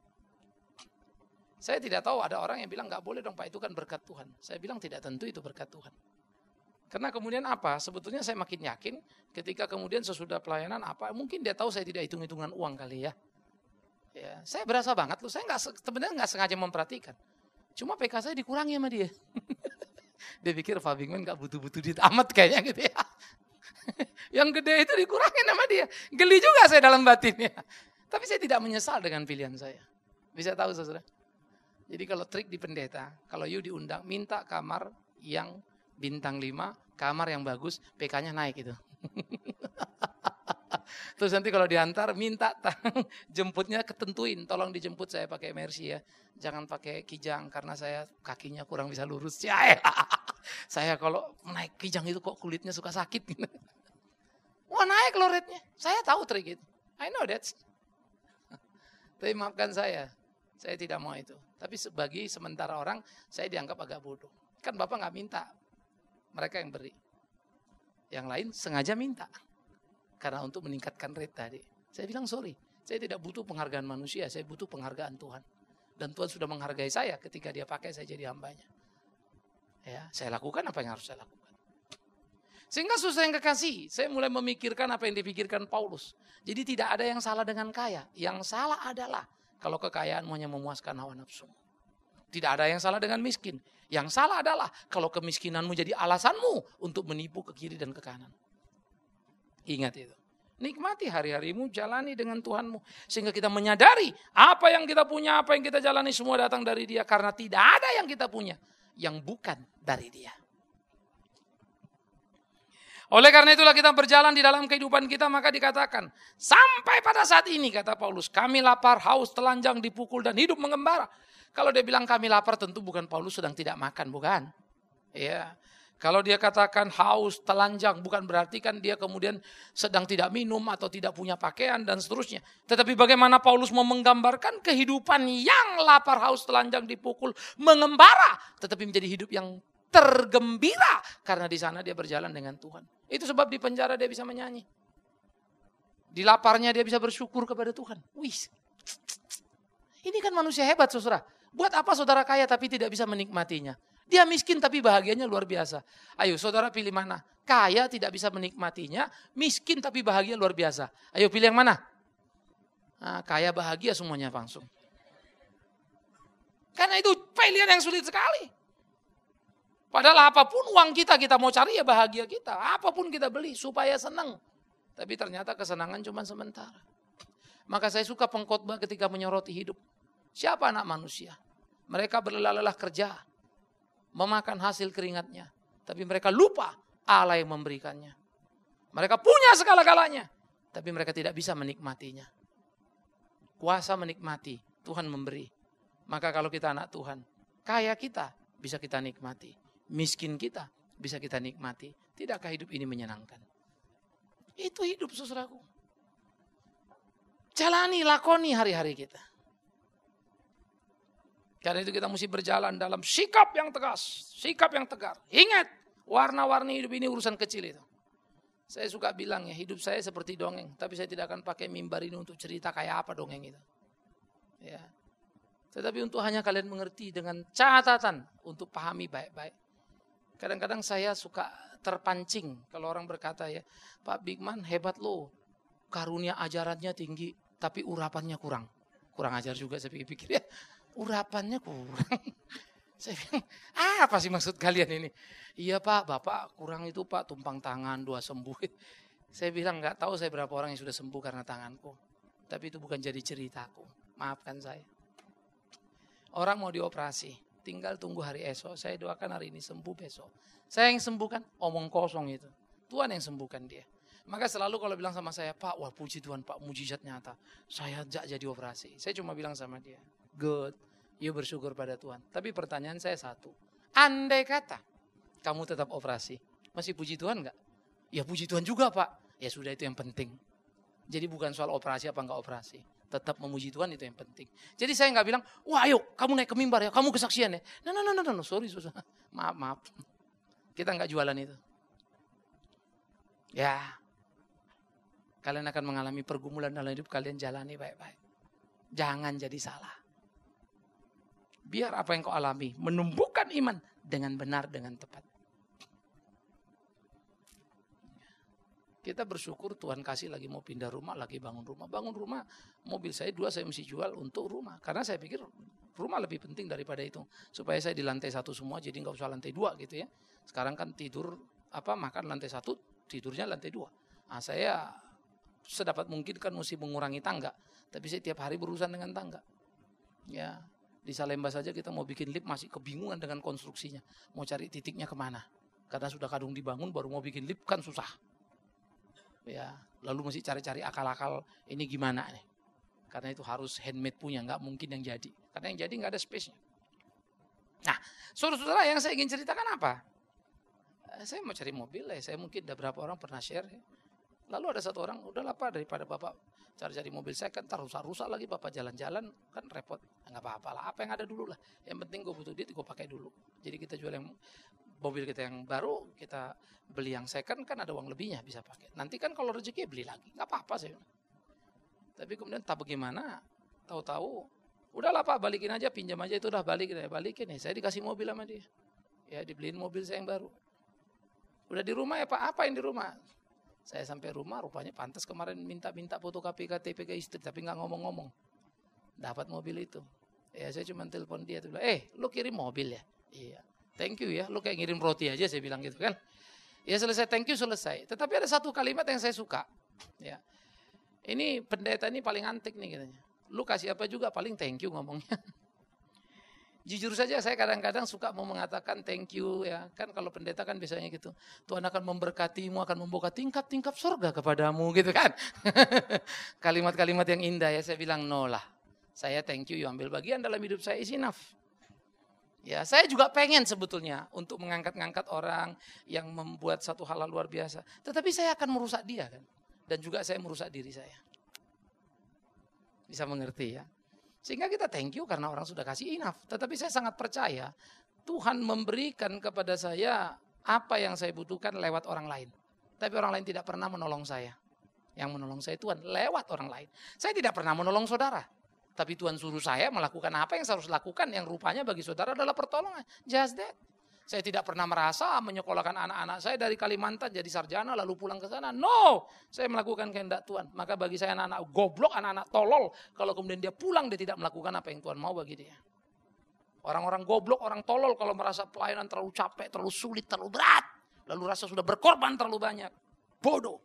Saya tidak tahu ada orang yang bilang gak boleh dong Pak itu kan berkat Tuhan. Saya bilang tidak tentu itu berkat Tuhan. Karena kemudian apa? Sebetulnya saya makin yakin ketika kemudian sesudah pelayanan apa, mungkin dia tahu saya tidak hitung-hitungan uang kali ya. Ya, saya berasa banget loh, saya nggak sebenarnya nggak sengaja memperhatikan. Cuma P K saya dikurangi sama dia. Dia pikir Pak Bingman nggak butuh-butuh duit amat kayaknya gitu ya. Yang gede itu dikurangi sama dia. Geli juga saya dalam batinnya. Tapi saya tidak menyesal dengan pilihan saya. Bisa tahu saudara? Jadi kalau trik di pendeta, kalau you diundang, minta kamar yang bintang lima, kamar yang bagus, P K-nya naik itu. Terus nanti kalau diantar, minta jemputnya ketentuin, tolong dijemput saya pakai Mercy ya. Jangan pakai Kijang karena saya kakinya kurang bisa lurus. Ya, ya. Saya kalau naik Kijang itu kok kulitnya suka sakit. Wah naik loh rate-nya. Saya tahu trik itu. I know that. Tapi maafkan saya. Saya tidak mau itu. Tapi sebagai sementara orang, saya dianggap agak bodoh. Kan Bapak nggak minta. Mereka yang beri. Yang lain sengaja minta. Karena untuk meningkatkan rate tadi. Saya bilang sorry. Saya tidak butuh penghargaan manusia. Saya butuh penghargaan Tuhan. Dan Tuhan sudah menghargai saya ketika dia pakai saya jadi hambanya. Ya, saya lakukan apa yang harus saya lakukan. Sehingga susah yang kekasih. Saya mulai memikirkan apa yang dipikirkan Paulus. Jadi tidak ada yang salah dengan kaya. Yang salah adalah kalau kekayaan hanya memuaskan hawa nafsu. Tidak ada yang salah dengan miskin. Yang salah adalah kalau kemiskinanmu jadi alasanmu untuk menipu ke kiri dan ke kanan. Ingat itu. Nikmati hari-harimu, jalani dengan Tuhanmu. Sehingga kita menyadari apa yang kita punya, apa yang kita jalani semua datang dari Dia. Karena tidak ada yang kita punya yang bukan dari Dia. Oleh karena itulah kita berjalan di dalam kehidupan kita, maka dikatakan sampai pada saat ini kata Paulus, kami lapar, haus, telanjang, dipukul dan hidup mengembara. Kalau dia bilang kami lapar tentu bukan Paulus sedang tidak makan, bukan. Ya. Kalau dia katakan haus, telanjang, bukan berarti kan dia kemudian sedang tidak minum atau tidak punya pakaian dan seterusnya. Tetapi bagaimana Paulus mau menggambarkan kehidupan yang lapar, haus, telanjang, dipukul, mengembara, tetapi menjadi hidup yang tergembira karena di sana dia berjalan dengan Tuhan. Itu sebab di penjara dia bisa menyanyi. Di laparnya dia bisa bersyukur kepada Tuhan. Wih, ini kan manusia hebat saudara. Buat apa saudara kaya tapi tidak bisa menikmatinya? Dia miskin tapi bahagianya luar biasa. Ayo saudara pilih mana? Kaya tidak bisa menikmatinya, miskin tapi bahagia luar biasa. Ayo pilih yang mana? Nah, kaya bahagia semuanya langsung. Karena itu pilihan yang sulit sekali. Padahal apapun uang kita, kita mau cari ya bahagia kita. Apapun kita beli supaya senang. Tapi ternyata kesenangan cuma sementara. Maka saya suka pengkhotbah ketika menyoroti hidup. Siapa anak manusia? Mereka berlelah-lelah kerja. Memakan hasil keringatnya. Tapi mereka lupa Allah yang memberikannya. Mereka punya segala-galanya, tapi mereka tidak bisa menikmatinya. Kuasa menikmati, Tuhan memberi. Maka kalau kita anak Tuhan, kaya kita bisa kita nikmati, miskin kita bisa kita nikmati. Tidakkah hidup ini menyenangkan? Itu hidup, saudaraku. Jalani, lakoni hari-hari kita. Karena itu kita mesti berjalan dalam sikap yang tegas, sikap yang tegar. Ingat, warna-warni hidup ini urusan kecil itu. Saya suka bilang ya, hidup saya seperti dongeng, tapi saya tidak akan pakai mimbar ini untuk cerita kayak apa dongeng itu. Ya. Tetapi untuk hanya kalian mengerti dengan catatan untuk pahami baik-baik. Kadang-kadang saya suka terpancing kalau orang berkata ya, Pak Bigman hebat loh, karunia ajarannya tinggi, tapi urapannya kurang. Kurang ajar juga saya pikir-pikir ya. Urapannya kurang. Saya bilang, ah, apa sih maksud kalian ini? Iya Pak, Bapak kurang itu Pak, tumpang tangan, dua sembuh. Saya bilang gak tahu saya berapa orang yang sudah sembuh karena tanganku. Tapi itu bukan jadi ceritaku. Maafkan saya. Orang mau dioperasi, tinggal tunggu hari esok. Saya doakan hari ini sembuh besok. Saya yang sembuhkan, omong kosong itu. Tuhan yang sembuhkan dia. Maka selalu kalau bilang sama saya, Pak, wah puji Tuhan Pak, mujizat nyata. Saya gak jadi operasi. Saya cuma bilang sama dia, good, you bersyukur pada Tuhan. Tapi pertanyaan saya satu, andai kata kamu tetap operasi, masih puji Tuhan gak? Ya puji Tuhan juga Pak. Ya sudah, itu yang penting. Jadi bukan soal operasi apa enggak operasi. Tetap memuji Tuhan itu yang penting. Jadi saya enggak bilang, wah ayo kamu naik ke mimbar ya, kamu kesaksian ya. No, no, no, no, no. sorry susah. Maaf, maaf. Kita enggak jualan itu. Ya, kalian akan mengalami pergumulan dalam hidup kalian, jalani baik-baik. Jangan jadi salah. Biar apa yang kau alami menumbuhkan iman dengan benar, dengan tepat. Kita bersyukur Tuhan kasih lagi mau pindah rumah, lagi bangun rumah. Bangun rumah, mobil saya dua saya mesti jual untuk rumah. Karena saya pikir rumah lebih penting daripada itu. Supaya saya di lantai satu semua, jadi nggak usah lantai dua gitu ya. Sekarang kan tidur, apa makan lantai satu, tidurnya lantai dua. Nah, saya sedapat mungkin kan mesti mengurangi tangga. Tapi saya tiap hari berurusan dengan tangga. Ya, di Salemba saja kita mau bikin lift masih kebingungan dengan konstruksinya. Mau cari titiknya kemana. Karena sudah kadung dibangun baru mau bikin lift kan susah. Ya, lalu mesti cari-cari akal-akal ini gimana nih. Karena itu harus handmade punya, nggak mungkin yang jadi. Karena yang jadi nggak ada space-nya. Nah, saudara-saudara yang saya ingin ceritakan apa? Saya mau cari mobil ya, saya mungkin udah berapa orang pernah share ya. Lalu ada satu orang, udahlah Pak, daripada Bapak cari-cari mobil saya kan rusak-rusak lagi, Bapak jalan-jalan kan repot. Nggak apa-apa lah, apa yang ada dulu lah. Yang penting gue butuh duit, gue pakai dulu. Jadi kita jual yang mobil kita yang baru, kita beli yang second kan ada uang lebihnya bisa pakai. Nanti kan kalau rezeki beli lagi, nggak apa-apa sih. Tapi kemudian tak bagaimana, tahu-tahu, udahlah Pak balikin aja, pinjam aja itu udah balikin, ya balikin ya. Saya dikasih mobil sama dia, ya dibeliin mobil saya yang baru. Udah di rumah ya Pak, apa yang di rumah? Saya sampai rumah rupanya pantas kemarin minta-minta fotokopi K T P ke istri, tapi nggak ngomong-ngomong. Dapat mobil itu. Ya saya cuma telepon dia, tuh bilang, eh lu kirim mobil ya? Iya. Thank you ya, lu kayak ngirim roti aja saya bilang gitu kan. Ya selesai, thank you selesai. Tetapi ada satu kalimat yang saya suka. Ya, ini pendeta ini paling antik nih katanya. Lu kasih apa juga paling thank you ngomongnya. Jujur saja saya kadang-kadang suka mau mengatakan thank you ya. Kan kalau pendeta kan biasanya gitu. Tuhan akan memberkatimu, akan membuka tingkap-tingkap surga kepadamu gitu kan. Kalimat-kalimat yang indah ya, saya bilang no lah. Saya thank you, you ambil bagian dalam hidup saya is enough. Ya, saya juga pengen sebetulnya untuk mengangkat-ngangkat orang yang membuat satu hal luar biasa. Tetapi saya akan merusak dia kan. Dan juga saya merusak diri saya. Bisa mengerti ya. Sehingga kita thank you karena orang sudah kasih enough. Tetapi saya sangat percaya Tuhan memberikan kepada saya apa yang saya butuhkan lewat orang lain. Tapi orang lain tidak pernah menolong saya. Yang menolong saya Tuhan lewat orang lain. Saya tidak pernah menolong saudara. Tapi Tuhan suruh saya melakukan apa yang saya harus lakukan yang rupanya bagi saudara adalah pertolongan. Just that. Saya tidak pernah merasa menyekolahkan anak-anak saya dari Kalimantan jadi sarjana lalu pulang ke sana. No, saya melakukan kehendak Tuhan. Maka bagi saya anak-anak goblok, anak-anak tolol. Kalau kemudian dia pulang dia tidak melakukan apa yang Tuhan mau bagi dia. Orang-orang goblok, orang tolol kalau merasa pelayanan terlalu capek, terlalu sulit, terlalu berat. Lalu rasa sudah berkorban terlalu banyak. Bodoh.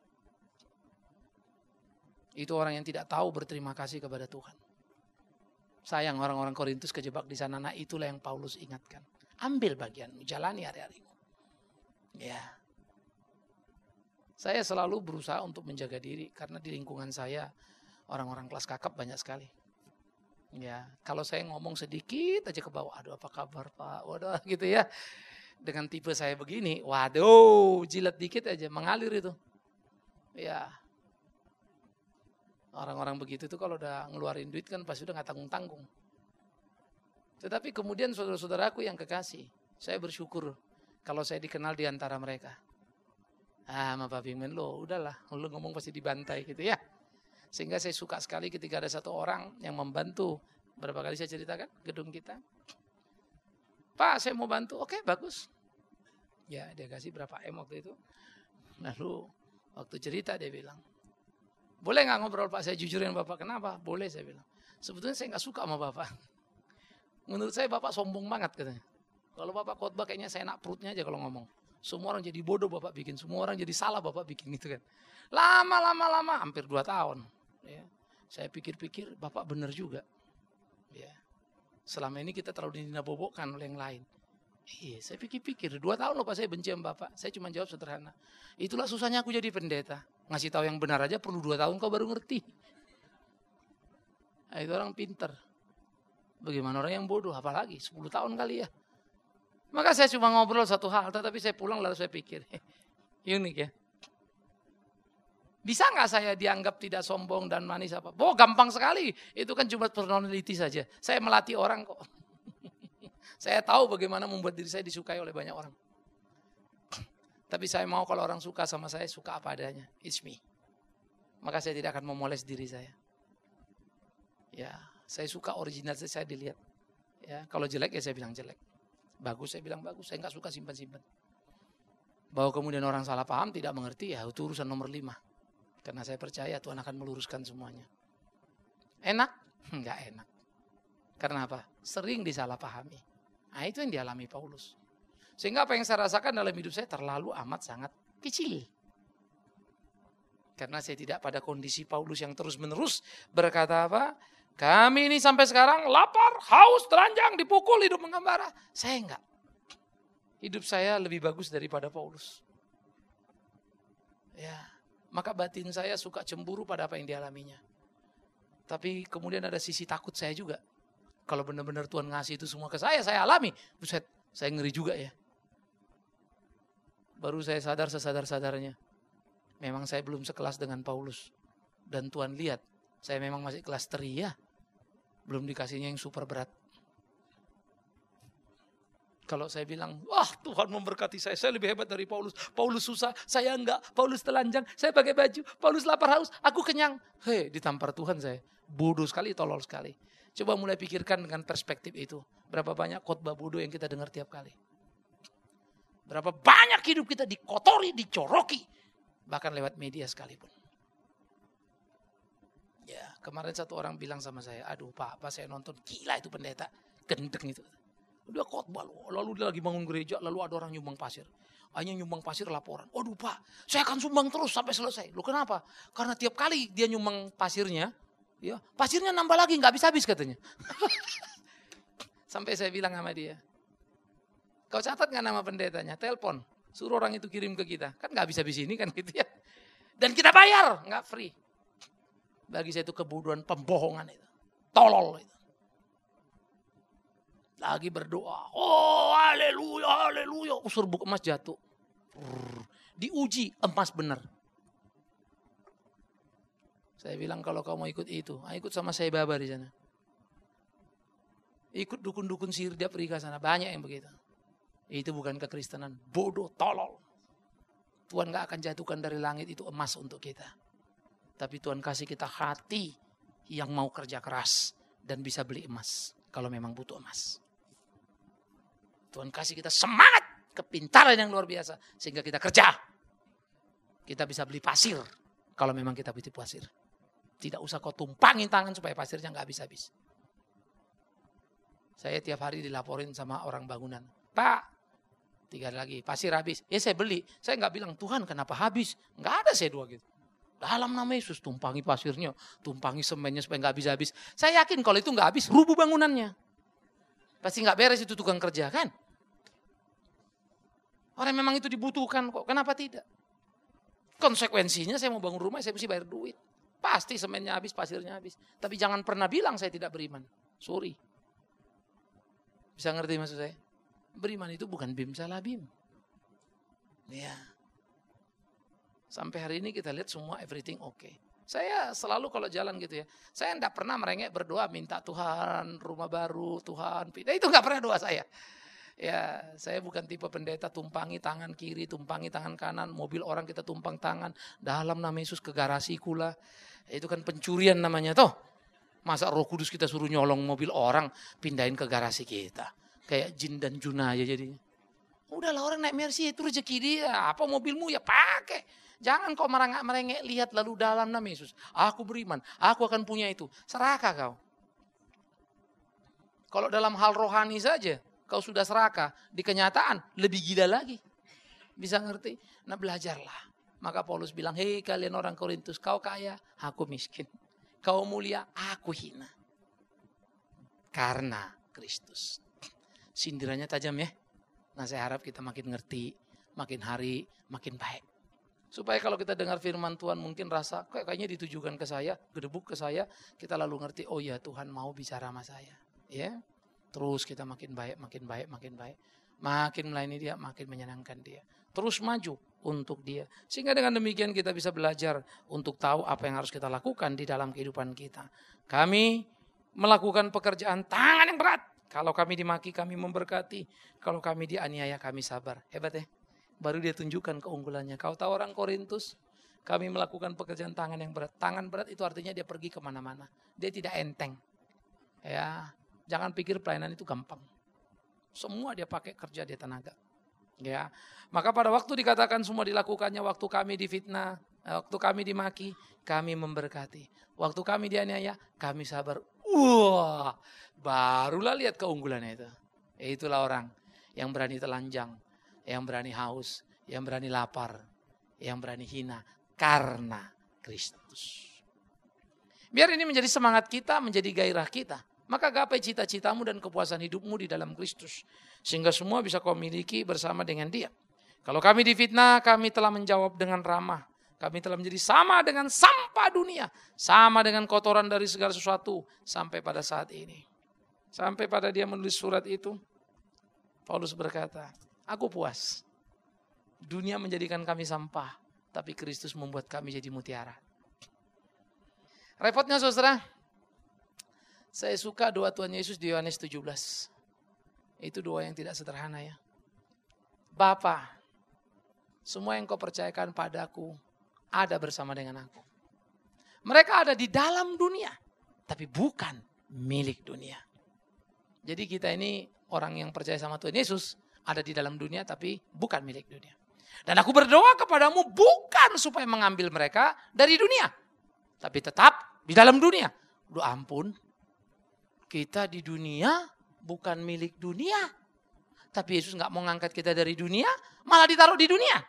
Itu orang yang tidak tahu berterima kasih kepada Tuhan. Sayang orang-orang Korintus kejebak di sana. Nah itulah yang Paulus ingatkan. Ambil bagianmu, jalani hari-harimu. Ya. Saya selalu berusaha untuk menjaga diri karena di lingkungan saya orang-orang kelas kakap banyak sekali. Ya, kalau saya ngomong sedikit aja ke bawah, aduh apa kabar Pak, waduh gitu ya. Dengan tipe saya begini, waduh jilat dikit aja mengalir itu. Ya, orang-orang begitu tuh kalau udah ngeluarin duit kan pasti udah gak tanggung-tanggung. Tetapi kemudian saudara-saudaraku yang kekasih, saya bersyukur kalau saya dikenal di antara mereka. Ah, sama Pak Bingmen lo, udahlah, lo ngomong pasti dibantai gitu ya. Sehingga saya suka sekali ketika ada satu orang yang membantu. Berapa kali saya ceritakan gedung kita. Pak, saya mau bantu. Oke, bagus. Ya, dia kasih berapa M waktu itu. Lalu waktu cerita dia bilang, boleh gak ngobrol Pak, saya jujurin Bapak. Kenapa? Boleh, saya bilang. Sebetulnya saya gak suka sama Bapak. Menurut saya Bapak sombong banget katanya. Kalau Bapak khotbah kayaknya saya enak perutnya aja kalau ngomong. Semua orang jadi bodoh Bapak bikin, semua orang jadi salah Bapak bikin gitu kan. Lama-lama lama hampir dua tahun. Ya. Saya pikir-pikir Bapak benar juga. Ya. Selama ini kita terlalu dinabobokkan oleh yang lain. Iya, saya pikir-pikir dua tahun loh Pak saya benci sama Bapak. Saya cuma jawab sederhana. Itulah susahnya aku jadi pendeta. Ngasih tahu yang benar aja perlu dua tahun kau baru ngerti. Nah, itu orang pinter. Bagaimana orang yang bodoh, apalagi sepuluh tahun kali ya. Maka saya cuma ngobrol satu hal, tetapi saya pulang lalu saya pikir, unik ya. Bisa nggak saya dianggap tidak sombong dan manis apa? Oh gampang sekali, itu kan cuma personality saja. Saya melatih orang kok. Saya tahu bagaimana membuat diri saya disukai oleh banyak orang. Tapi saya mau kalau orang suka sama saya, suka apa adanya. It's me. Maka saya tidak akan memoles diri saya. Ya, saya suka original saya dilihat. Ya, kalau jelek ya saya bilang jelek. Bagus, saya bilang bagus. Saya nggak suka simpan-simpan. Bahwa kemudian orang salah paham, tidak mengerti, ya itu urusan nomor lima. Karena saya percaya Tuhan akan meluruskan semuanya. Enak? Nggak enak. Karena apa? Sering disalahpahami. Nah itu yang dialami Paulus. Sehingga apa yang saya rasakan dalam hidup saya terlalu amat sangat kecil. Karena saya tidak pada kondisi Paulus yang terus-menerus berkata apa? Kami ini sampai sekarang lapar, haus, telanjang, dipukul, hidup mengembara. Saya enggak. Hidup saya lebih bagus daripada Paulus. Ya, maka batin saya suka cemburu pada apa yang dialaminya. Tapi kemudian ada sisi takut saya juga. Kalau benar-benar Tuhan ngasih itu semua ke saya, saya alami. Buset, saya ngeri juga ya. Baru saya sadar sesadar-sadarnya. Memang saya belum sekelas dengan Paulus. Dan Tuhan lihat, saya memang masih kelas teria. Belum dikasihnya yang super berat. Kalau saya bilang, wah Tuhan memberkati saya, saya lebih hebat dari Paulus. Paulus susah, saya enggak. Paulus telanjang, saya pakai baju. Paulus lapar haus, aku kenyang. Hei, ditampar Tuhan saya. Bodoh sekali, tolol sekali. Coba mulai pikirkan dengan perspektif itu. Berapa banyak khotbah bodoh yang kita dengar tiap kali. Berapa banyak hidup kita dikotori, dicoroki. Bahkan lewat media sekalipun. Ya, kemarin satu orang bilang sama saya, aduh Pak, apa saya nonton, gila itu pendeta, gendeng itu. Udah khotbah, lalu dia lagi bangun gereja, lalu ada orang nyumbang pasir. Hanya nyumbang pasir laporan, waduh Pak, saya akan sumbang terus sampai selesai. Loh kenapa? Karena tiap kali dia nyumbang pasirnya, ya pasirnya nambah lagi, nggak habis-habis katanya. Sampai saya bilang sama dia, kau catat nggak nama pendetanya? Telepon, suruh orang itu kirim ke kita. Kan nggak habis-habis ini kan gitu ya. Dan kita bayar, nggak free. Bagi saya itu kebodohan, pembohongan itu. Tolol itu. Lagi berdoa. Oh haleluya, haleluya. Oh, serbuk emas jatuh. Diuji emas benar. Saya bilang kalau kau mau ikut itu, ikut sama saya Baba di sana. Ikut dukun-dukun sihir di Afrika sana. Banyak yang begitu. Itu bukan kekristenan. Bodoh, tolol. Tuhan gak akan jatuhkan dari langit itu emas untuk kita. Tapi Tuhan kasih kita hati yang mau kerja keras dan bisa beli emas kalau memang butuh emas. Tuhan kasih kita semangat, kepintaran yang luar biasa sehingga kita kerja. Kita bisa beli pasir kalau memang kita butuh pasir. Tidak usah kau tumpangin tangan supaya pasirnya nggak habis-habis. Saya tiap hari dilaporin sama orang bangunan. Pak, tiga lagi pasir habis. Ya saya beli. Saya nggak bilang Tuhan kenapa habis. Nggak ada saya dua gitu. Dalam nama Yesus tumpangi pasirnya, tumpangi semennya supaya nggak habis-habis. Saya yakin kalau itu nggak habis, rubuh bangunannya. Pasti nggak beres itu tukang kerja kan? Orang memang itu dibutuhkan kok, kenapa tidak? Konsekuensinya saya mau bangun rumah, saya mesti bayar duit. Pasti semennya habis, pasirnya habis. Tapi jangan pernah bilang saya tidak beriman. Sorry. Bisa ngerti maksud saya? Beriman itu bukan bim salah bim. Ya. Sampai hari ini kita lihat semua everything oke. Okay. Saya selalu kalau jalan gitu ya, saya enggak pernah merengek berdoa minta Tuhan rumah baru, Tuhan pindah. Itu enggak pernah doa saya. Ya, saya bukan tipe pendeta tumpangi tangan kiri, tumpangi tangan kanan, mobil orang kita tumpang tangan, dalam nama Yesus ke garasiku lah. Itu kan pencurian namanya toh. Masa Roh Kudus kita suruh nyolong mobil orang, pindahin ke garasi kita. Kayak jin dan juna aja jadinya. Udahlah orang naik Mercy itu rezeki dia, apa mobilmu ya pakai. Jangan kau merengek-merengek lihat lalu dalam nama Yesus. Aku beriman, aku akan punya itu. Serakah kau. Kalau dalam hal rohani saja, kau sudah serakah, di kenyataan lebih gila lagi. Bisa ngerti? Nah belajarlah. Maka Paulus bilang, hei kalian orang Korintus, kau kaya, aku miskin. Kau mulia, aku hina. Karena Kristus. Sindirannya tajam ya. Nah saya harap kita makin ngerti, makin hari, makin baik. Supaya kalau kita dengar firman Tuhan mungkin rasa kayaknya ditujukan ke saya, gedebuk ke saya, kita lalu ngerti, oh ya Tuhan mau bicara sama saya. Ya. Terus kita makin baik, makin baik, makin baik. Makin melayani dia, makin menyenangkan dia. Terus maju untuk dia. Sehingga dengan demikian kita bisa belajar untuk tahu apa yang harus kita lakukan di dalam kehidupan kita. Kami melakukan pekerjaan tangan yang berat. Kalau kami dimaki, kami memberkati. Kalau kami dianiaya, kami sabar. Hebat ya? Baru dia tunjukkan keunggulannya. Kau tahu orang Korintus? Kami melakukan pekerjaan tangan yang berat. Tangan berat itu artinya dia pergi kemana-mana. Dia tidak enteng. Ya, jangan pikir pelayanan itu gampang. Semua dia pakai kerja, dia tenaga. Ya, maka pada waktu dikatakan semua dilakukannya, waktu kami difitnah, waktu kami dimaki, kami memberkati. Waktu kami dianiaya, kami sabar. Wah, barulah lihat keunggulannya itu. Itulah orang yang berani telanjang, yang berani haus, yang berani lapar, yang berani hina karena Kristus. Biar ini menjadi semangat kita, menjadi gairah kita. Maka gapai cita-citamu dan kepuasan hidupmu di dalam Kristus. Sehingga semua bisa kau miliki bersama dengan dia. Kalau kami difitnah, kami telah menjawab dengan ramah. Kami telah menjadi sama dengan sampah dunia. Sama dengan kotoran dari segala sesuatu. Sampai pada saat ini. Sampai pada dia menulis surat itu. Paulus berkata, aku puas. Dunia menjadikan kami sampah. Tapi Kristus membuat kami jadi mutiara. Repotnya saudara. Saya suka doa Tuhan Yesus di Yohanes tujuh belas. Itu doa yang tidak sederhana ya. Bapa, semua yang kau percayakan padaku ada bersama dengan aku. Mereka ada di dalam dunia, tapi bukan milik dunia. Jadi kita ini orang yang percaya sama Tuhan Yesus ada di dalam dunia tapi bukan milik dunia. Dan aku berdoa kepadamu bukan supaya mengambil mereka dari dunia, tapi tetap di dalam dunia. Duh ampun. Kita di dunia bukan milik dunia. Tapi Yesus gak mau ngangkat kita dari dunia, malah ditaruh di dunia.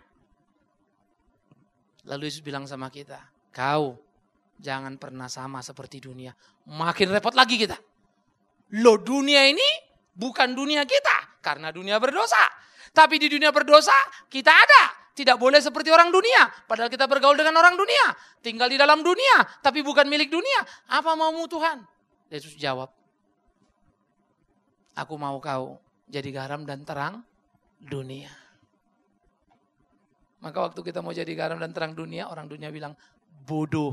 Lalu Yesus bilang sama kita, kau jangan pernah sama seperti dunia. Makin repot lagi kita. Loh dunia ini bukan dunia kita, karena dunia berdosa. Tapi di dunia berdosa kita ada. Tidak boleh seperti orang dunia, padahal kita bergaul dengan orang dunia. Tinggal di dalam dunia, tapi bukan milik dunia. Apa maumu Tuhan? Yesus jawab, aku mau kau jadi garam dan terang dunia. Maka waktu kita mau jadi garam dan terang dunia, orang dunia bilang bodoh,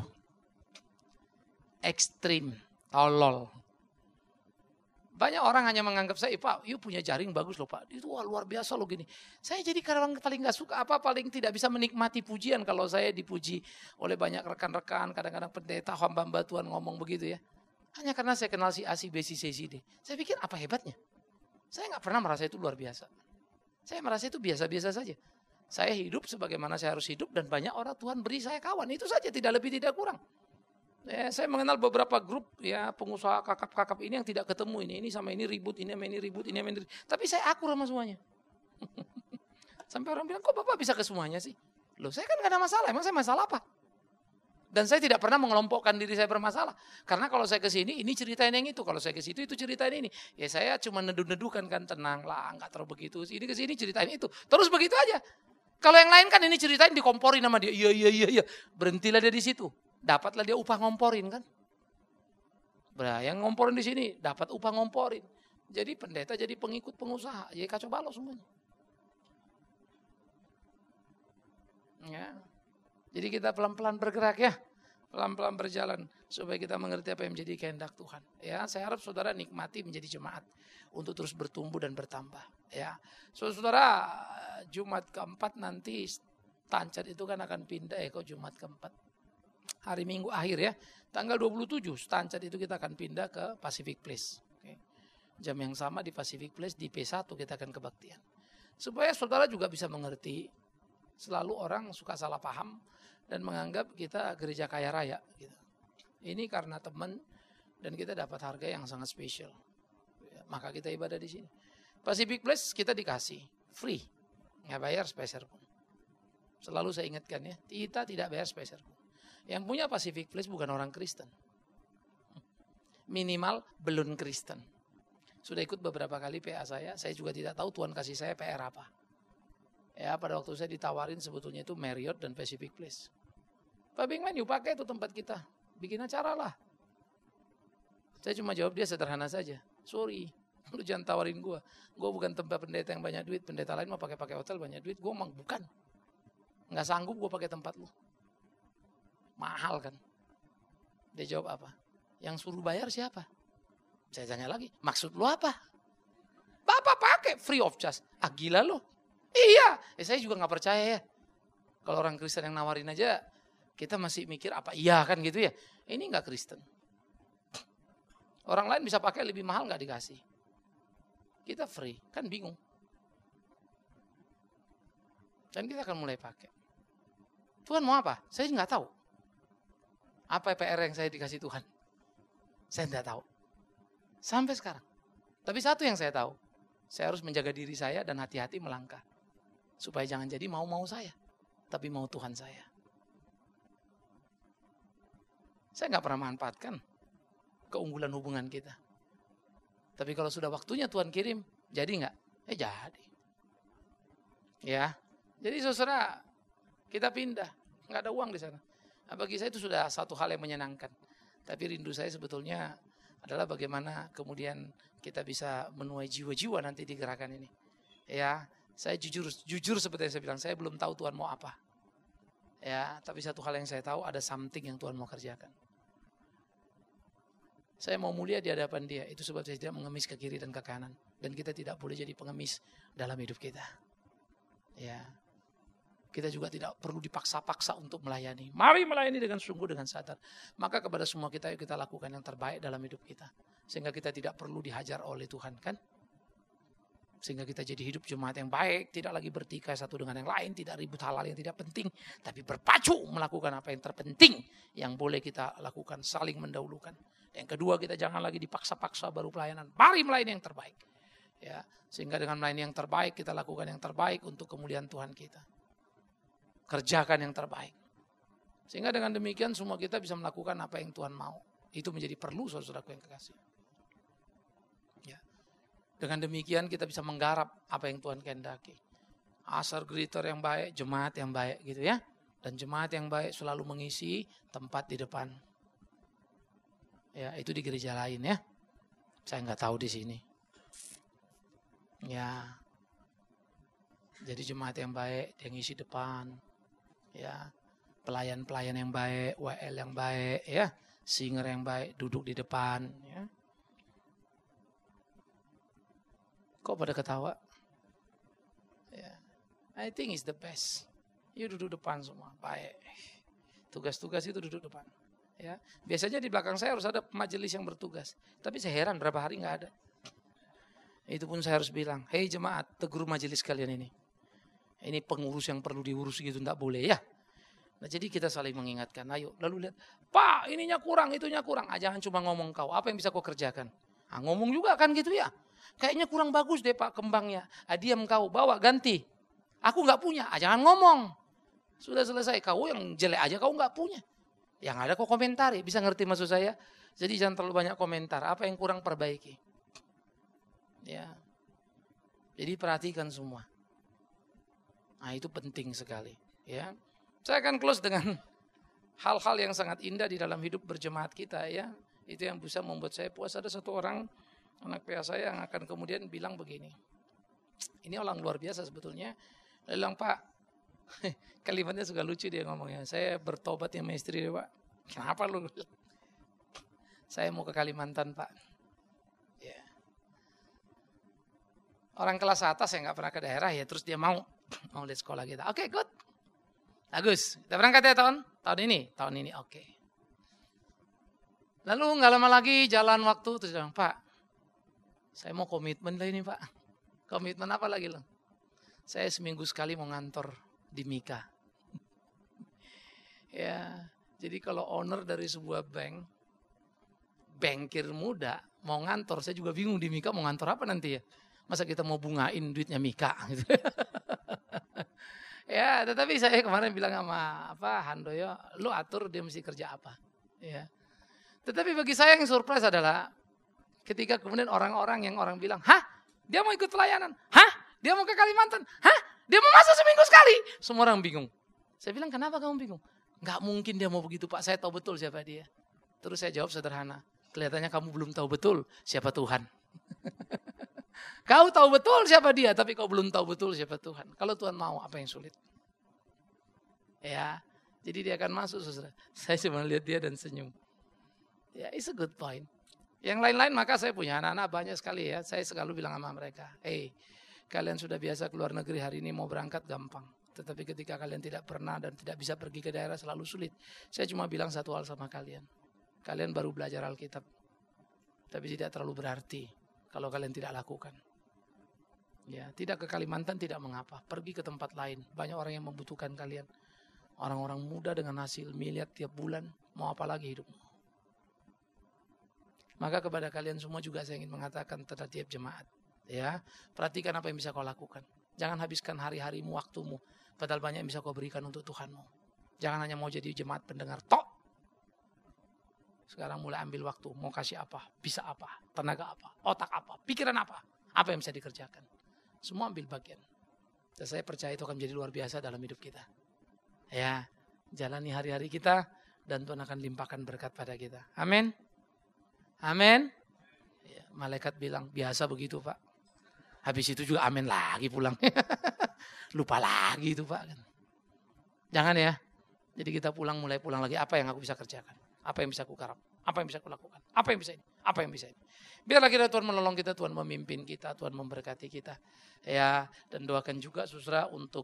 ekstrim, tolol. Banyak orang hanya menganggap saya, Pak, you punya jaring bagus loh Pak. Itu wah, luar biasa loh gini. Saya jadi orang paling gak suka apa, paling tidak bisa menikmati pujian kalau saya dipuji oleh banyak rekan-rekan, kadang-kadang pendeta, hamba-hamba Tuhan ngomong begitu ya. Hanya karena saya kenal si A, si B, si C, si D. Saya pikir apa hebatnya? Saya gak pernah merasa itu luar biasa. Saya merasa itu biasa-biasa saja. Saya hidup sebagaimana saya harus hidup dan banyak orang Tuhan beri saya kawan. Itu saja, tidak lebih tidak kurang. Ya, saya mengenal beberapa grup ya pengusaha kakap-kakap ini yang tidak ketemu ini. Ini sama ini ribut, ini sama ini ribut, ini sama ini ribut. Tapi saya akur sama semuanya. Sampai orang bilang, kok Bapak bisa ke semuanya sih? Loh saya kan gak ada masalah, emang saya masalah apa? Dan saya tidak pernah mengelompokkan diri saya bermasalah. Karena kalau saya ke sini, ini ceritain yang itu. Kalau saya ke situ, itu ceritain ini. Ya saya cuma neduh-neduhkan kan, tenang lah, gak terlalu begitu. Ini ke sini ceritain itu. Terus begitu aja. Kalau yang lain kan ini ceritain dikomporin sama dia. Iya, iya, iya, iya. Berhentilah dia di situ. Dapatlah dia upah ngomporin kan. Nah, yang ngomporin di sini dapat upah ngomporin. Jadi pendeta jadi pengikut pengusaha. Jadi kacau balau semuanya. Ya. Jadi kita pelan-pelan bergerak ya. Pelan-pelan berjalan supaya kita mengerti apa yang menjadi kehendak Tuhan. Ya, saya harap saudara nikmati menjadi jemaat untuk terus bertumbuh dan bertambah. Ya, saudara, Jumat keempat nanti Stanchart itu kan akan pindah. Eh, kok Jumat keempat? Hari Minggu akhir ya, tanggal dua puluh tujuh Stanchart itu kita akan pindah ke Pacific Place. Oke. Jam yang sama di Pacific Place di P satu kita akan kebaktian. Supaya saudara juga bisa mengerti. Selalu orang suka salah paham dan menganggap kita gereja kaya raya gitu. Ini karena teman dan kita dapat harga yang sangat spesial. Maka kita ibadah di sini. Pacific Place kita dikasih free, nggak bayar sepeser pun. Selalu saya ingatkan ya, kita tidak bayar sepeser pun. Yang punya Pacific Place bukan orang Kristen, minimal belum Kristen. Sudah ikut beberapa kali P A saya, saya juga tidak tahu Tuhan kasih saya P R apa. Ya, pada waktu saya ditawarin sebetulnya itu Marriott dan Pacific Place. Pak Bingman, yuk pakai itu tempat kita. Bikin acara lah. Saya cuma jawab dia sederhana saja. Sorry, lu jangan tawarin gue. Gue bukan tempat pendeta yang banyak duit. Pendeta lain mau pakai-pakai hotel banyak duit. Gue emang bukan. Nggak sanggup gue pakai tempat lu. Mahal kan. Dia jawab apa? Yang suruh bayar siapa? Saya tanya lagi, maksud lu apa? Bapak pakai free of charge. Ah gila lo. Iya, eh, saya juga nggak percaya ya. Kalau orang Kristen yang nawarin aja, kita masih mikir apa iya kan gitu ya. Ini nggak Kristen. Orang lain bisa pakai lebih mahal nggak dikasih. Kita free, kan bingung. Dan kita akan mulai pakai. Tuhan mau apa? Saya nggak tahu. Apa P R yang saya dikasih Tuhan? Saya nggak tahu. Sampai sekarang. Tapi satu yang saya tahu, saya harus menjaga diri saya dan hati-hati melangkah. Supaya jangan jadi mau-mau saya, tapi mau Tuhan saya. Saya nggak pernah manfaatkan keunggulan hubungan kita. Tapi kalau sudah waktunya Tuhan kirim, jadi nggak? Eh jadi. Ya, jadi saudara kita pindah, nggak ada uang di sana. Nah, bagi saya itu sudah satu hal yang menyenangkan. Tapi rindu saya sebetulnya adalah bagaimana kemudian kita bisa menuai jiwa-jiwa nanti di gerakan ini. Ya, saya jujur, jujur seperti yang saya bilang, saya belum tahu Tuhan mau apa. Ya, tapi satu hal yang saya tahu ada something yang Tuhan mau kerjakan. Saya mau mulia di hadapan Dia, itu sebab saya tidak mengemis ke kiri dan ke kanan. Dan kita tidak boleh jadi pengemis dalam hidup kita. Ya, kita juga tidak perlu dipaksa-paksa untuk melayani. Mari melayani dengan sungguh, dengan sadar. Maka kepada semua kita, yuk kita lakukan yang terbaik dalam hidup kita. Sehingga kita tidak perlu dihajar oleh Tuhan, kan? Sehingga kita jadi hidup jemaat yang baik, tidak lagi bertikai satu dengan yang lain, tidak ribut hal-hal yang tidak penting, tapi berpacu melakukan apa yang terpenting yang boleh kita lakukan, saling mendahulukan. Yang kedua, kita jangan lagi dipaksa-paksa baru pelayanan, mari melayani yang terbaik. Ya, sehingga dengan melayani yang terbaik kita lakukan yang terbaik untuk kemuliaan Tuhan kita. Kerjakan yang terbaik. Sehingga dengan demikian semua kita bisa melakukan apa yang Tuhan mau. Itu menjadi perlu saudaraku yang kekasih. Dengan demikian kita bisa menggarap apa yang Tuhan kehendaki. Asar greeter yang baik, jemaat yang baik gitu ya. Dan jemaat yang baik selalu mengisi tempat di depan. Ya, itu di gereja lain ya. Saya nggak tahu di sini. Ya. Jadi jemaat yang baik yang ngisi depan. Ya. Pelayan-pelayan yang baik, W L yang baik ya. Singer yang baik duduk di depan ya. Kok pada ketawa? Ya, I think it's the best. You duduk depan semua, baik. Tugas-tugas itu duduk depan. Ya, biasanya di belakang saya harus ada majelis yang bertugas. Tapi saya heran berapa hari nggak ada. Itu pun saya harus bilang, hei jemaat, tegur majelis kalian ini. Ini pengurus yang perlu diurus gitu, nggak boleh ya. Nah jadi kita saling mengingatkan, ayo lalu lihat, Pak ininya kurang, itunya kurang. Ah, jangan cuma ngomong kau, apa yang bisa kau kerjakan? Ah, ngomong juga kan gitu ya. Kayaknya kurang bagus deh Pak kembangnya. Ah, diam kau, bawa ganti. Aku nggak punya, ah, jangan ngomong. Sudah selesai, kau yang jelek aja kau nggak punya. Yang ada kau komentari, bisa ngerti maksud saya? Jadi jangan terlalu banyak komentar, apa yang kurang perbaiki. Ya. Jadi perhatikan semua. Nah, itu penting sekali, ya. Saya akan close dengan hal-hal yang sangat indah di dalam hidup berjemaat kita, ya. Itu yang bisa membuat saya puas. Ada satu orang anak P A saya yang akan kemudian bilang begini. Ini orang luar biasa sebetulnya. Dia bilang, Pak, kalimatnya juga lucu dia ngomongnya. Saya bertobat sama istri dia, Pak. Kenapa lu? Saya mau ke Kalimantan, Pak. Ya. Orang kelas atas yang nggak pernah ke daerah ya, terus dia mau mau lihat sekolah kita. Oke, okay, good. Bagus. Kita berangkat ya tahun tahun ini, tahun ini oke. Okay. Lalu nggak lama lagi jalan waktu terus bilang, Pak, saya mau komitmen lah ini, Pak. Komitmen apa lagi lo? Saya seminggu sekali mau ngantor di Mika. Ya, jadi kalau owner dari sebuah bank, bankir muda mau ngantor, saya juga bingung di Mika mau ngantor apa nanti ya. Masa kita mau bungain duitnya Mika gitu. Ya, tetapi saya kemarin bilang sama apa Handoyo, lu atur dia mesti kerja apa. Ya. Tetapi bagi saya yang surprise adalah ketika kemudian orang-orang yang orang bilang, hah? Dia mau ikut pelayanan? Hah? Dia mau ke Kalimantan? Hah? Dia mau masuk seminggu sekali? Semua orang bingung. Saya bilang, kenapa kamu bingung? Gak mungkin dia mau begitu, Pak. Saya tahu betul siapa dia. Terus saya jawab sederhana. Kelihatannya kamu belum tahu betul siapa Tuhan. Kau tahu betul siapa dia, tapi kau belum tahu betul siapa Tuhan. Kalau Tuhan mau, apa yang sulit? Ya, jadi dia akan masuk, saudara. Saya cuma lihat dia dan senyum. Ya, it's a good point. Yang lain-lain maka saya punya anak-anak banyak sekali ya. Saya selalu bilang sama mereka, hey, kalian sudah biasa keluar negeri hari ini mau berangkat gampang. Tetapi ketika kalian tidak pernah dan tidak bisa pergi ke daerah selalu sulit. Saya cuma bilang satu hal sama kalian. Kalian baru belajar Alkitab. Tapi tidak terlalu berarti kalau kalian tidak lakukan. Ya, tidak ke Kalimantan tidak mengapa. Pergi ke tempat lain. Banyak orang yang membutuhkan kalian. Orang-orang muda dengan hasil miliar tiap bulan. Mau apa lagi hidupmu? Maka kepada kalian semua juga saya ingin mengatakan terhadap tiap jemaat. Ya, perhatikan apa yang bisa kau lakukan. Jangan habiskan hari-harimu, waktumu. Padahal banyak yang bisa kau berikan untuk Tuhanmu. Jangan hanya mau jadi jemaat pendengar tok. Sekarang mulai ambil waktu. Mau kasih apa? Bisa apa? Tenaga apa? Otak apa? Pikiran apa? Apa yang bisa dikerjakan? Semua ambil bagian. Dan saya percaya itu akan menjadi luar biasa dalam hidup kita. Ya, jalani hari-hari kita. Dan Tuhan akan limpahkan berkat pada kita. Amin. Amin. Ya, malaikat bilang, biasa begitu Pak. Habis itu juga amin lagi pulang. Lupa lagi itu Pak. Jangan ya. Jadi kita pulang, mulai pulang lagi. Apa yang aku bisa kerjakan? Apa yang bisa aku garap? Apa yang bisa aku lakukan? Apa yang bisa ini? Apa yang bisa ini? Biarlah kita Tuhan menolong kita, Tuhan memimpin kita, Tuhan memberkati kita. Ya, dan doakan juga saudara untuk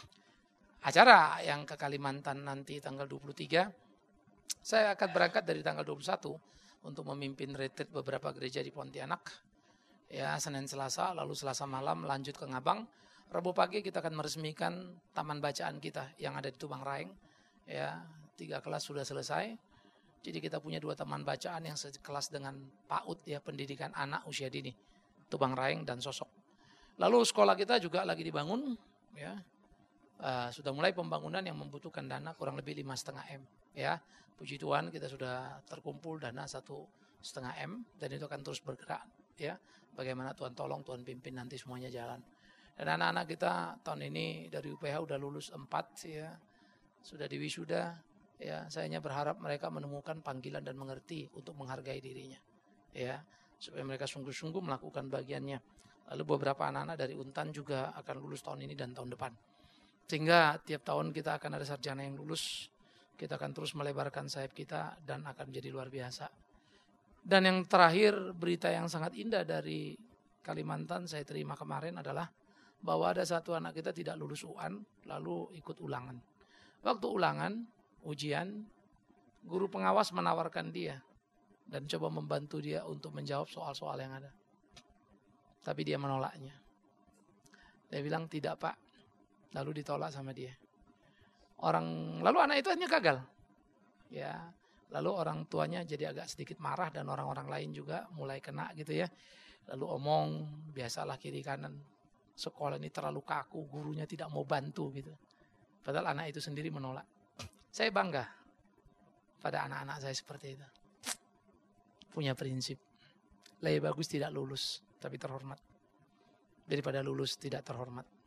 acara yang ke Kalimantan nanti tanggal dua puluh tiga. Saya akan berangkat dari tanggal dua puluh satu. Untuk memimpin retreat beberapa gereja di Pontianak. Ya, Senin Selasa, lalu Selasa malam lanjut ke Ngabang. Rabu pagi kita akan meresmikan taman bacaan kita yang ada di Tubang Raeng. Ya, tiga kelas sudah selesai. Jadi kita punya dua taman bacaan yang sekelas dengan PAUD ya, pendidikan anak usia dini. Tubang Raeng dan Sosok. Lalu sekolah kita juga lagi dibangun. Ya, uh, sudah mulai pembangunan yang membutuhkan dana kurang lebih lima koma lima M. Ya, puji Tuhan kita sudah terkumpul dana satu setengah M dan itu akan terus bergerak. Ya, bagaimana Tuhan tolong, Tuhan pimpin nanti semuanya jalan. Dan anak-anak kita tahun ini dari U P H udah lulus empat ya, sudah diwisuda. Ya, saya hanya berharap mereka menemukan panggilan dan mengerti untuk menghargai dirinya. Ya, supaya mereka sungguh-sungguh melakukan bagiannya. Lalu beberapa anak-anak dari Untan juga akan lulus tahun ini dan tahun depan. Sehingga tiap tahun kita akan ada sarjana yang lulus. Kita akan terus melebarkan sayap kita dan akan menjadi luar biasa. Dan yang terakhir, berita yang sangat indah dari Kalimantan saya terima kemarin adalah bahwa ada satu anak kita tidak lulus U A N lalu ikut ulangan. Waktu ulangan, ujian, guru pengawas menawarkan dia dan coba membantu dia untuk menjawab soal-soal yang ada. Tapi dia menolaknya. Dia bilang tidak Pak, lalu ditolak sama dia. Orang lalu anak itu hanya gagal. Ya, lalu orang tuanya jadi agak sedikit marah dan orang-orang lain juga mulai kena gitu ya. Lalu omong, biasalah kiri kanan. Sekolah ini terlalu kaku, gurunya tidak mau bantu gitu. Padahal anak itu sendiri menolak. Saya bangga pada anak-anak saya seperti itu. Punya prinsip. Lebih bagus tidak lulus, tapi terhormat. Daripada lulus tidak terhormat.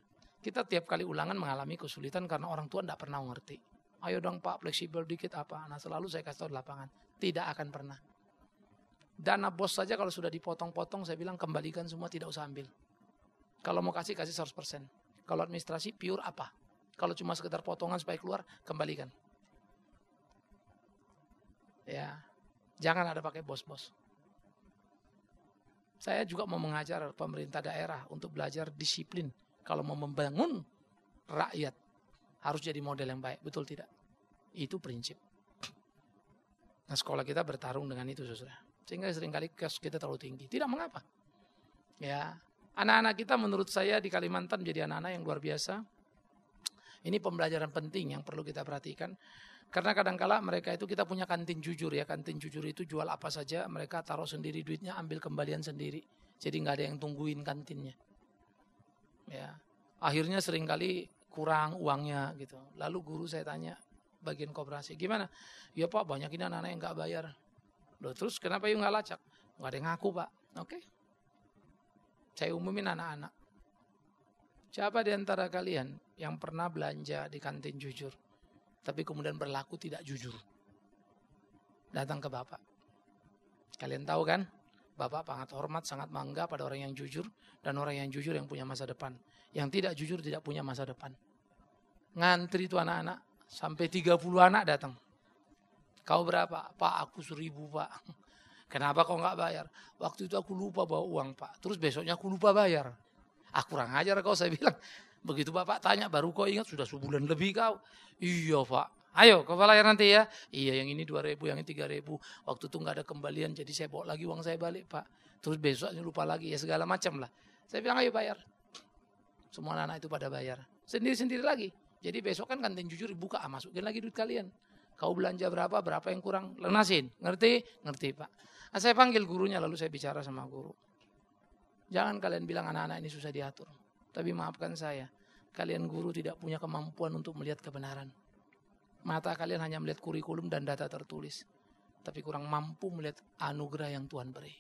Kita tiap kali ulangan mengalami kesulitan karena orang tua tidak pernah ngerti. Ayo dong Pak, fleksibel dikit apa. Nah selalu saya kasih tahu di lapangan. Tidak akan pernah. Dana bos saja kalau sudah dipotong-potong, saya bilang kembalikan semua, tidak usah ambil. Kalau mau kasih, kasih seratus persen. Kalau administrasi, pure apa? Kalau cuma sekedar potongan supaya keluar, kembalikan. Ya, jangan ada pakai bos-bos. Saya juga mau mengajar pemerintah daerah untuk belajar disiplin. Kalau mau membangun rakyat, harus jadi model yang baik, betul tidak? Itu prinsip. Nah sekolah kita bertarung dengan itu saudara. Sehingga seringkali cost kita terlalu tinggi. Tidak mengapa. Ya, anak-anak kita menurut saya di Kalimantan menjadi anak-anak yang luar biasa. Ini pembelajaran penting yang perlu kita perhatikan. Karena kadangkala mereka itu kita punya kantin jujur ya. Kantin jujur itu jual apa saja, mereka taruh sendiri duitnya, ambil kembalian sendiri. Jadi nggak ada yang tungguin kantinnya. Ya, akhirnya seringkali kurang uangnya gitu. Lalu guru saya tanya bagian koperasi, gimana? Ya Pak, banyak ini anak-anak yang nggak bayar. Loh, terus kenapa you nggak lacak? Nggak ada yang ngaku Pak. Oke, saya umumin anak-anak. Siapa di antara kalian yang pernah belanja di kantin jujur, tapi kemudian berlaku tidak jujur? Datang ke Bapak. Kalian tahu kan? Bapak sangat hormat, sangat bangga pada orang yang jujur. Dan orang yang jujur yang punya masa depan. Yang tidak jujur tidak punya masa depan. Ngantri itu anak-anak. Sampai tiga puluh anak datang. Kau berapa? Pak, aku seribu Pak. Kenapa kau nggak bayar? Waktu itu aku lupa bawa uang Pak. Terus besoknya aku lupa bayar. Ah kurang ajar kau, saya bilang. Begitu Bapak tanya, baru kau ingat sudah sebulan lebih kau. Iya Pak. Ayo kau bayar nanti ya. Iya yang ini dua ribu, yang ini tiga ribu. Waktu itu nggak ada kembalian, jadi saya bawa lagi uang saya balik Pak. Terus besoknya lupa lagi, ya segala macam lah. Saya bilang ayo bayar. Semua anak itu pada bayar. Sendiri-sendiri lagi. Jadi besok kan kantin jujur dibuka, ah, masukin lagi duit kalian. Kau belanja berapa, berapa yang kurang, lunasin. Ngerti? Ngerti Pak. Nah, saya panggil gurunya, lalu saya bicara sama guru. Jangan kalian bilang anak-anak ini susah diatur. Tapi maafkan saya, kalian guru tidak punya kemampuan untuk melihat kebenaran. Mata kalian hanya melihat kurikulum dan data tertulis. Tapi kurang mampu melihat anugerah yang Tuhan beri.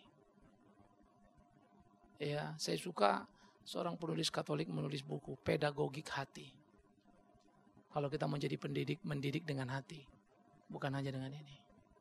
Ya, saya suka seorang penulis Katolik menulis buku, Pedagogik Hati. Kalau kita menjadi pendidik, mendidik dengan hati. Bukan hanya dengan ini.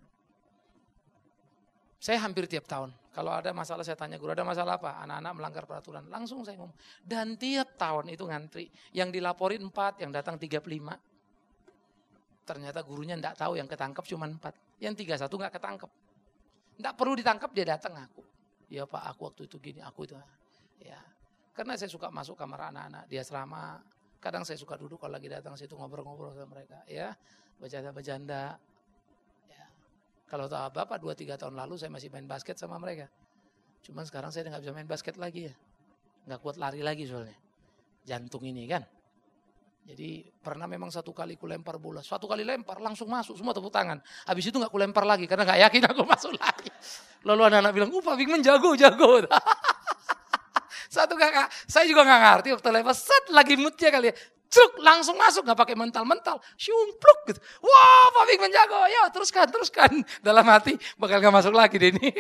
Saya hampir tiap tahun, kalau ada masalah saya tanya guru, ada masalah apa? Anak-anak melanggar peraturan. Langsung saya ngomong. Dan tiap tahun itu ngantri. Yang dilaporin empat, yang datang tiga puluh lima. Ternyata gurunya enggak tahu, yang ketangkep cuma empat. Yang tiga puluh satu enggak ketangkep. Enggak perlu ditangkap, dia datang aku. Ya Pak, aku waktu itu gini, aku itu. Ya. Karena saya suka masuk kamar anak-anak di asrama. Kadang saya suka duduk kalau lagi datang situ ngobrol-ngobrol sama mereka. Ya, bercanda-bercanda. Ya. Kalau tahu Bapak dua tiga tahun lalu saya masih main basket sama mereka. Cuman sekarang saya enggak bisa main basket lagi ya. Enggak kuat lari lagi soalnya. Jantung ini kan. Jadi pernah memang satu kali ku lempar bola, satu kali lempar langsung masuk, semua tepuk tangan. Habis itu nggak ku lempar lagi karena nggak yakin aku masuk lagi. Lalu anak-anak bilang, "Uh, Pak Bigman jago, jago." Satu kakak, saya juga nggak ngerti waktu lempar, set lagi moodnya kali ya, cuk langsung masuk, nggak pakai mental-mental, syumpluk gitu. Wah, Pak Bigman jago, ya teruskan, teruskan. Dalam hati bakal nggak masuk lagi deh ini.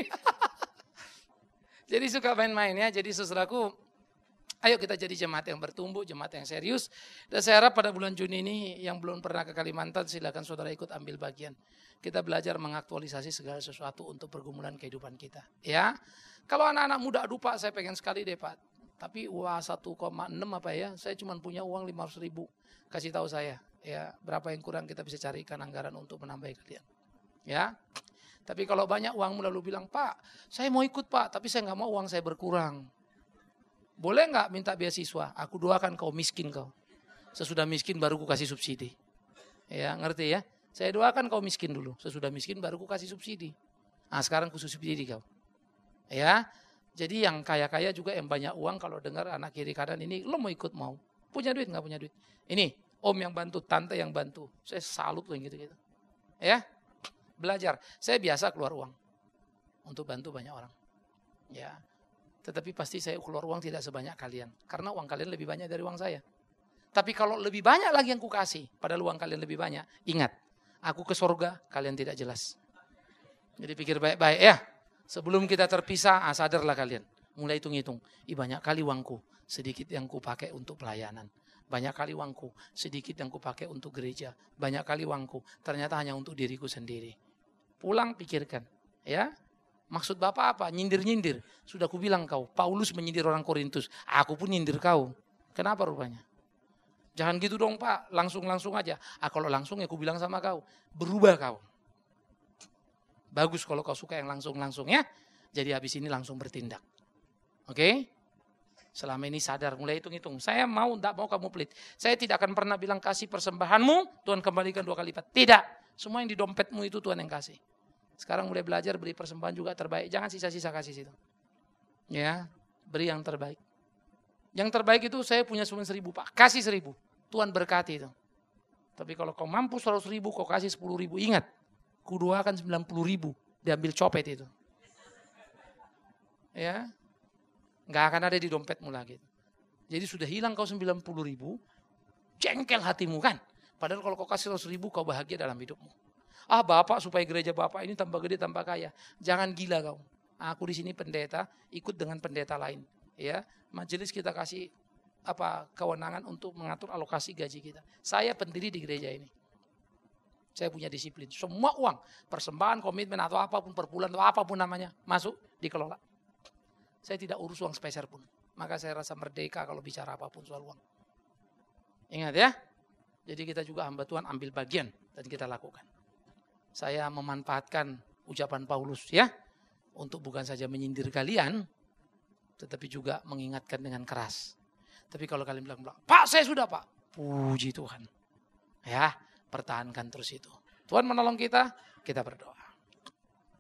Jadi suka main-main ya. Jadi saudaraku, ayo kita jadi jemaat yang bertumbuh, jemaat yang serius. Dan saya harap pada bulan Juni ini yang belum pernah ke Kalimantan, silakan saudara ikut ambil bagian. Kita belajar mengaktualisasi segala sesuatu untuk pergumulan kehidupan kita. Ya, kalau anak-anak muda, aduh Pak, saya pengen sekali deh Pak. Tapi uang satu koma enam apa ya, saya cuma punya uang lima ratus ribu. Kasih tahu saya, ya berapa yang kurang kita bisa carikan anggaran untuk menambahi kalian. Ya, tapi kalau banyak uangmu lalu bilang, Pak, saya mau ikut Pak, tapi saya nggak mau uang saya berkurang. Boleh nggak minta beasiswa? Aku doakan kau miskin kau. Sesudah miskin baru ku kasih subsidi. Ya ngerti ya? Saya doakan kau miskin dulu. Sesudah miskin baru ku kasih subsidi. Nah sekarang ku subsidi kau. Ya. Jadi yang kaya-kaya juga yang banyak uang kalau dengar anak kiri kanan ini, lo mau ikut mau? Punya duit nggak punya duit? Ini om yang bantu, tante yang bantu. Saya salut loh gitu-gitu. Ya. Belajar. Saya biasa keluar uang untuk bantu banyak orang. Ya. Tetapi pasti saya keluar uang tidak sebanyak kalian. Karena uang kalian lebih banyak dari uang saya. Tapi kalau lebih banyak lagi yang ku kasih, padahal uang kalian lebih banyak, ingat, aku ke surga, kalian tidak jelas. Jadi pikir baik-baik ya. Sebelum kita terpisah, ah, sadarlah kalian. Mulai hitung-hitung. Ih banyak kali uangku, sedikit yang ku pakai untuk pelayanan. Banyak kali uangku, sedikit yang kupakai untuk gereja. Banyak kali uangku, ternyata hanya untuk diriku sendiri. Pulang pikirkan, ya. Maksud Bapak apa? Nyindir-nyindir. Sudah kubilang kau, Paulus menyindir orang Korintus. Aku pun nyindir kau. Kenapa rupanya? Jangan gitu dong Pak, langsung-langsung aja. Ah, kalau langsung ya kubilang sama kau, berubah kau. Bagus kalau kau suka yang langsung-langsung ya. Jadi habis ini langsung bertindak. Oke? Okay? Selama ini sadar, mulai hitung-hitung. Saya mau, tidak mau kamu pelit. Saya tidak akan pernah bilang kasih persembahanmu, Tuhan kembalikan dua kali lipat. Tidak. Semua yang di dompetmu itu Tuhan yang kasih. Sekarang mulai belajar beri persembahan juga terbaik. Jangan sisa-sisa kasih situ. Ya, beri yang terbaik. Yang terbaik itu saya punya cuma seribu Pak. Kasih seribu. Tuhan berkati itu. Tapi kalau kau mampu seratus ribu, kau kasih sepuluh ribu. Ingat, kudua akan sembilan puluh ribu. Diambil copet itu. Ya. Nggak akan ada di dompetmu lagi. Jadi sudah hilang kau sembilan puluh ribu, jengkel hatimu kan. Padahal kalau kau kasih seratus ribu, kau bahagia dalam hidupmu. Ah Bapak supaya gereja Bapak ini tambah gede, tambah kaya. Jangan gila kau. Aku di sini pendeta, ikut dengan pendeta lain. Ya, majelis kita kasih apa kewenangan untuk mengatur alokasi gaji kita. Saya pendiri di gereja ini. Saya punya disiplin. Semua uang, persembahan, komitmen atau apapun per bulan atau apapun namanya, masuk dikelola. Saya tidak urus uang sepeser pun. Maka saya rasa merdeka kalau bicara apapun soal uang. Ingat ya. Jadi kita juga hamba Tuhan ambil bagian dan kita lakukan. Saya memanfaatkan ucapan Paulus ya. Untuk bukan saja menyindir kalian. Tetapi juga mengingatkan dengan keras. Tapi kalau kalian bilang, Pak saya sudah Pak. Puji Tuhan. Ya, pertahankan terus itu. Tuhan menolong kita, kita berdoa.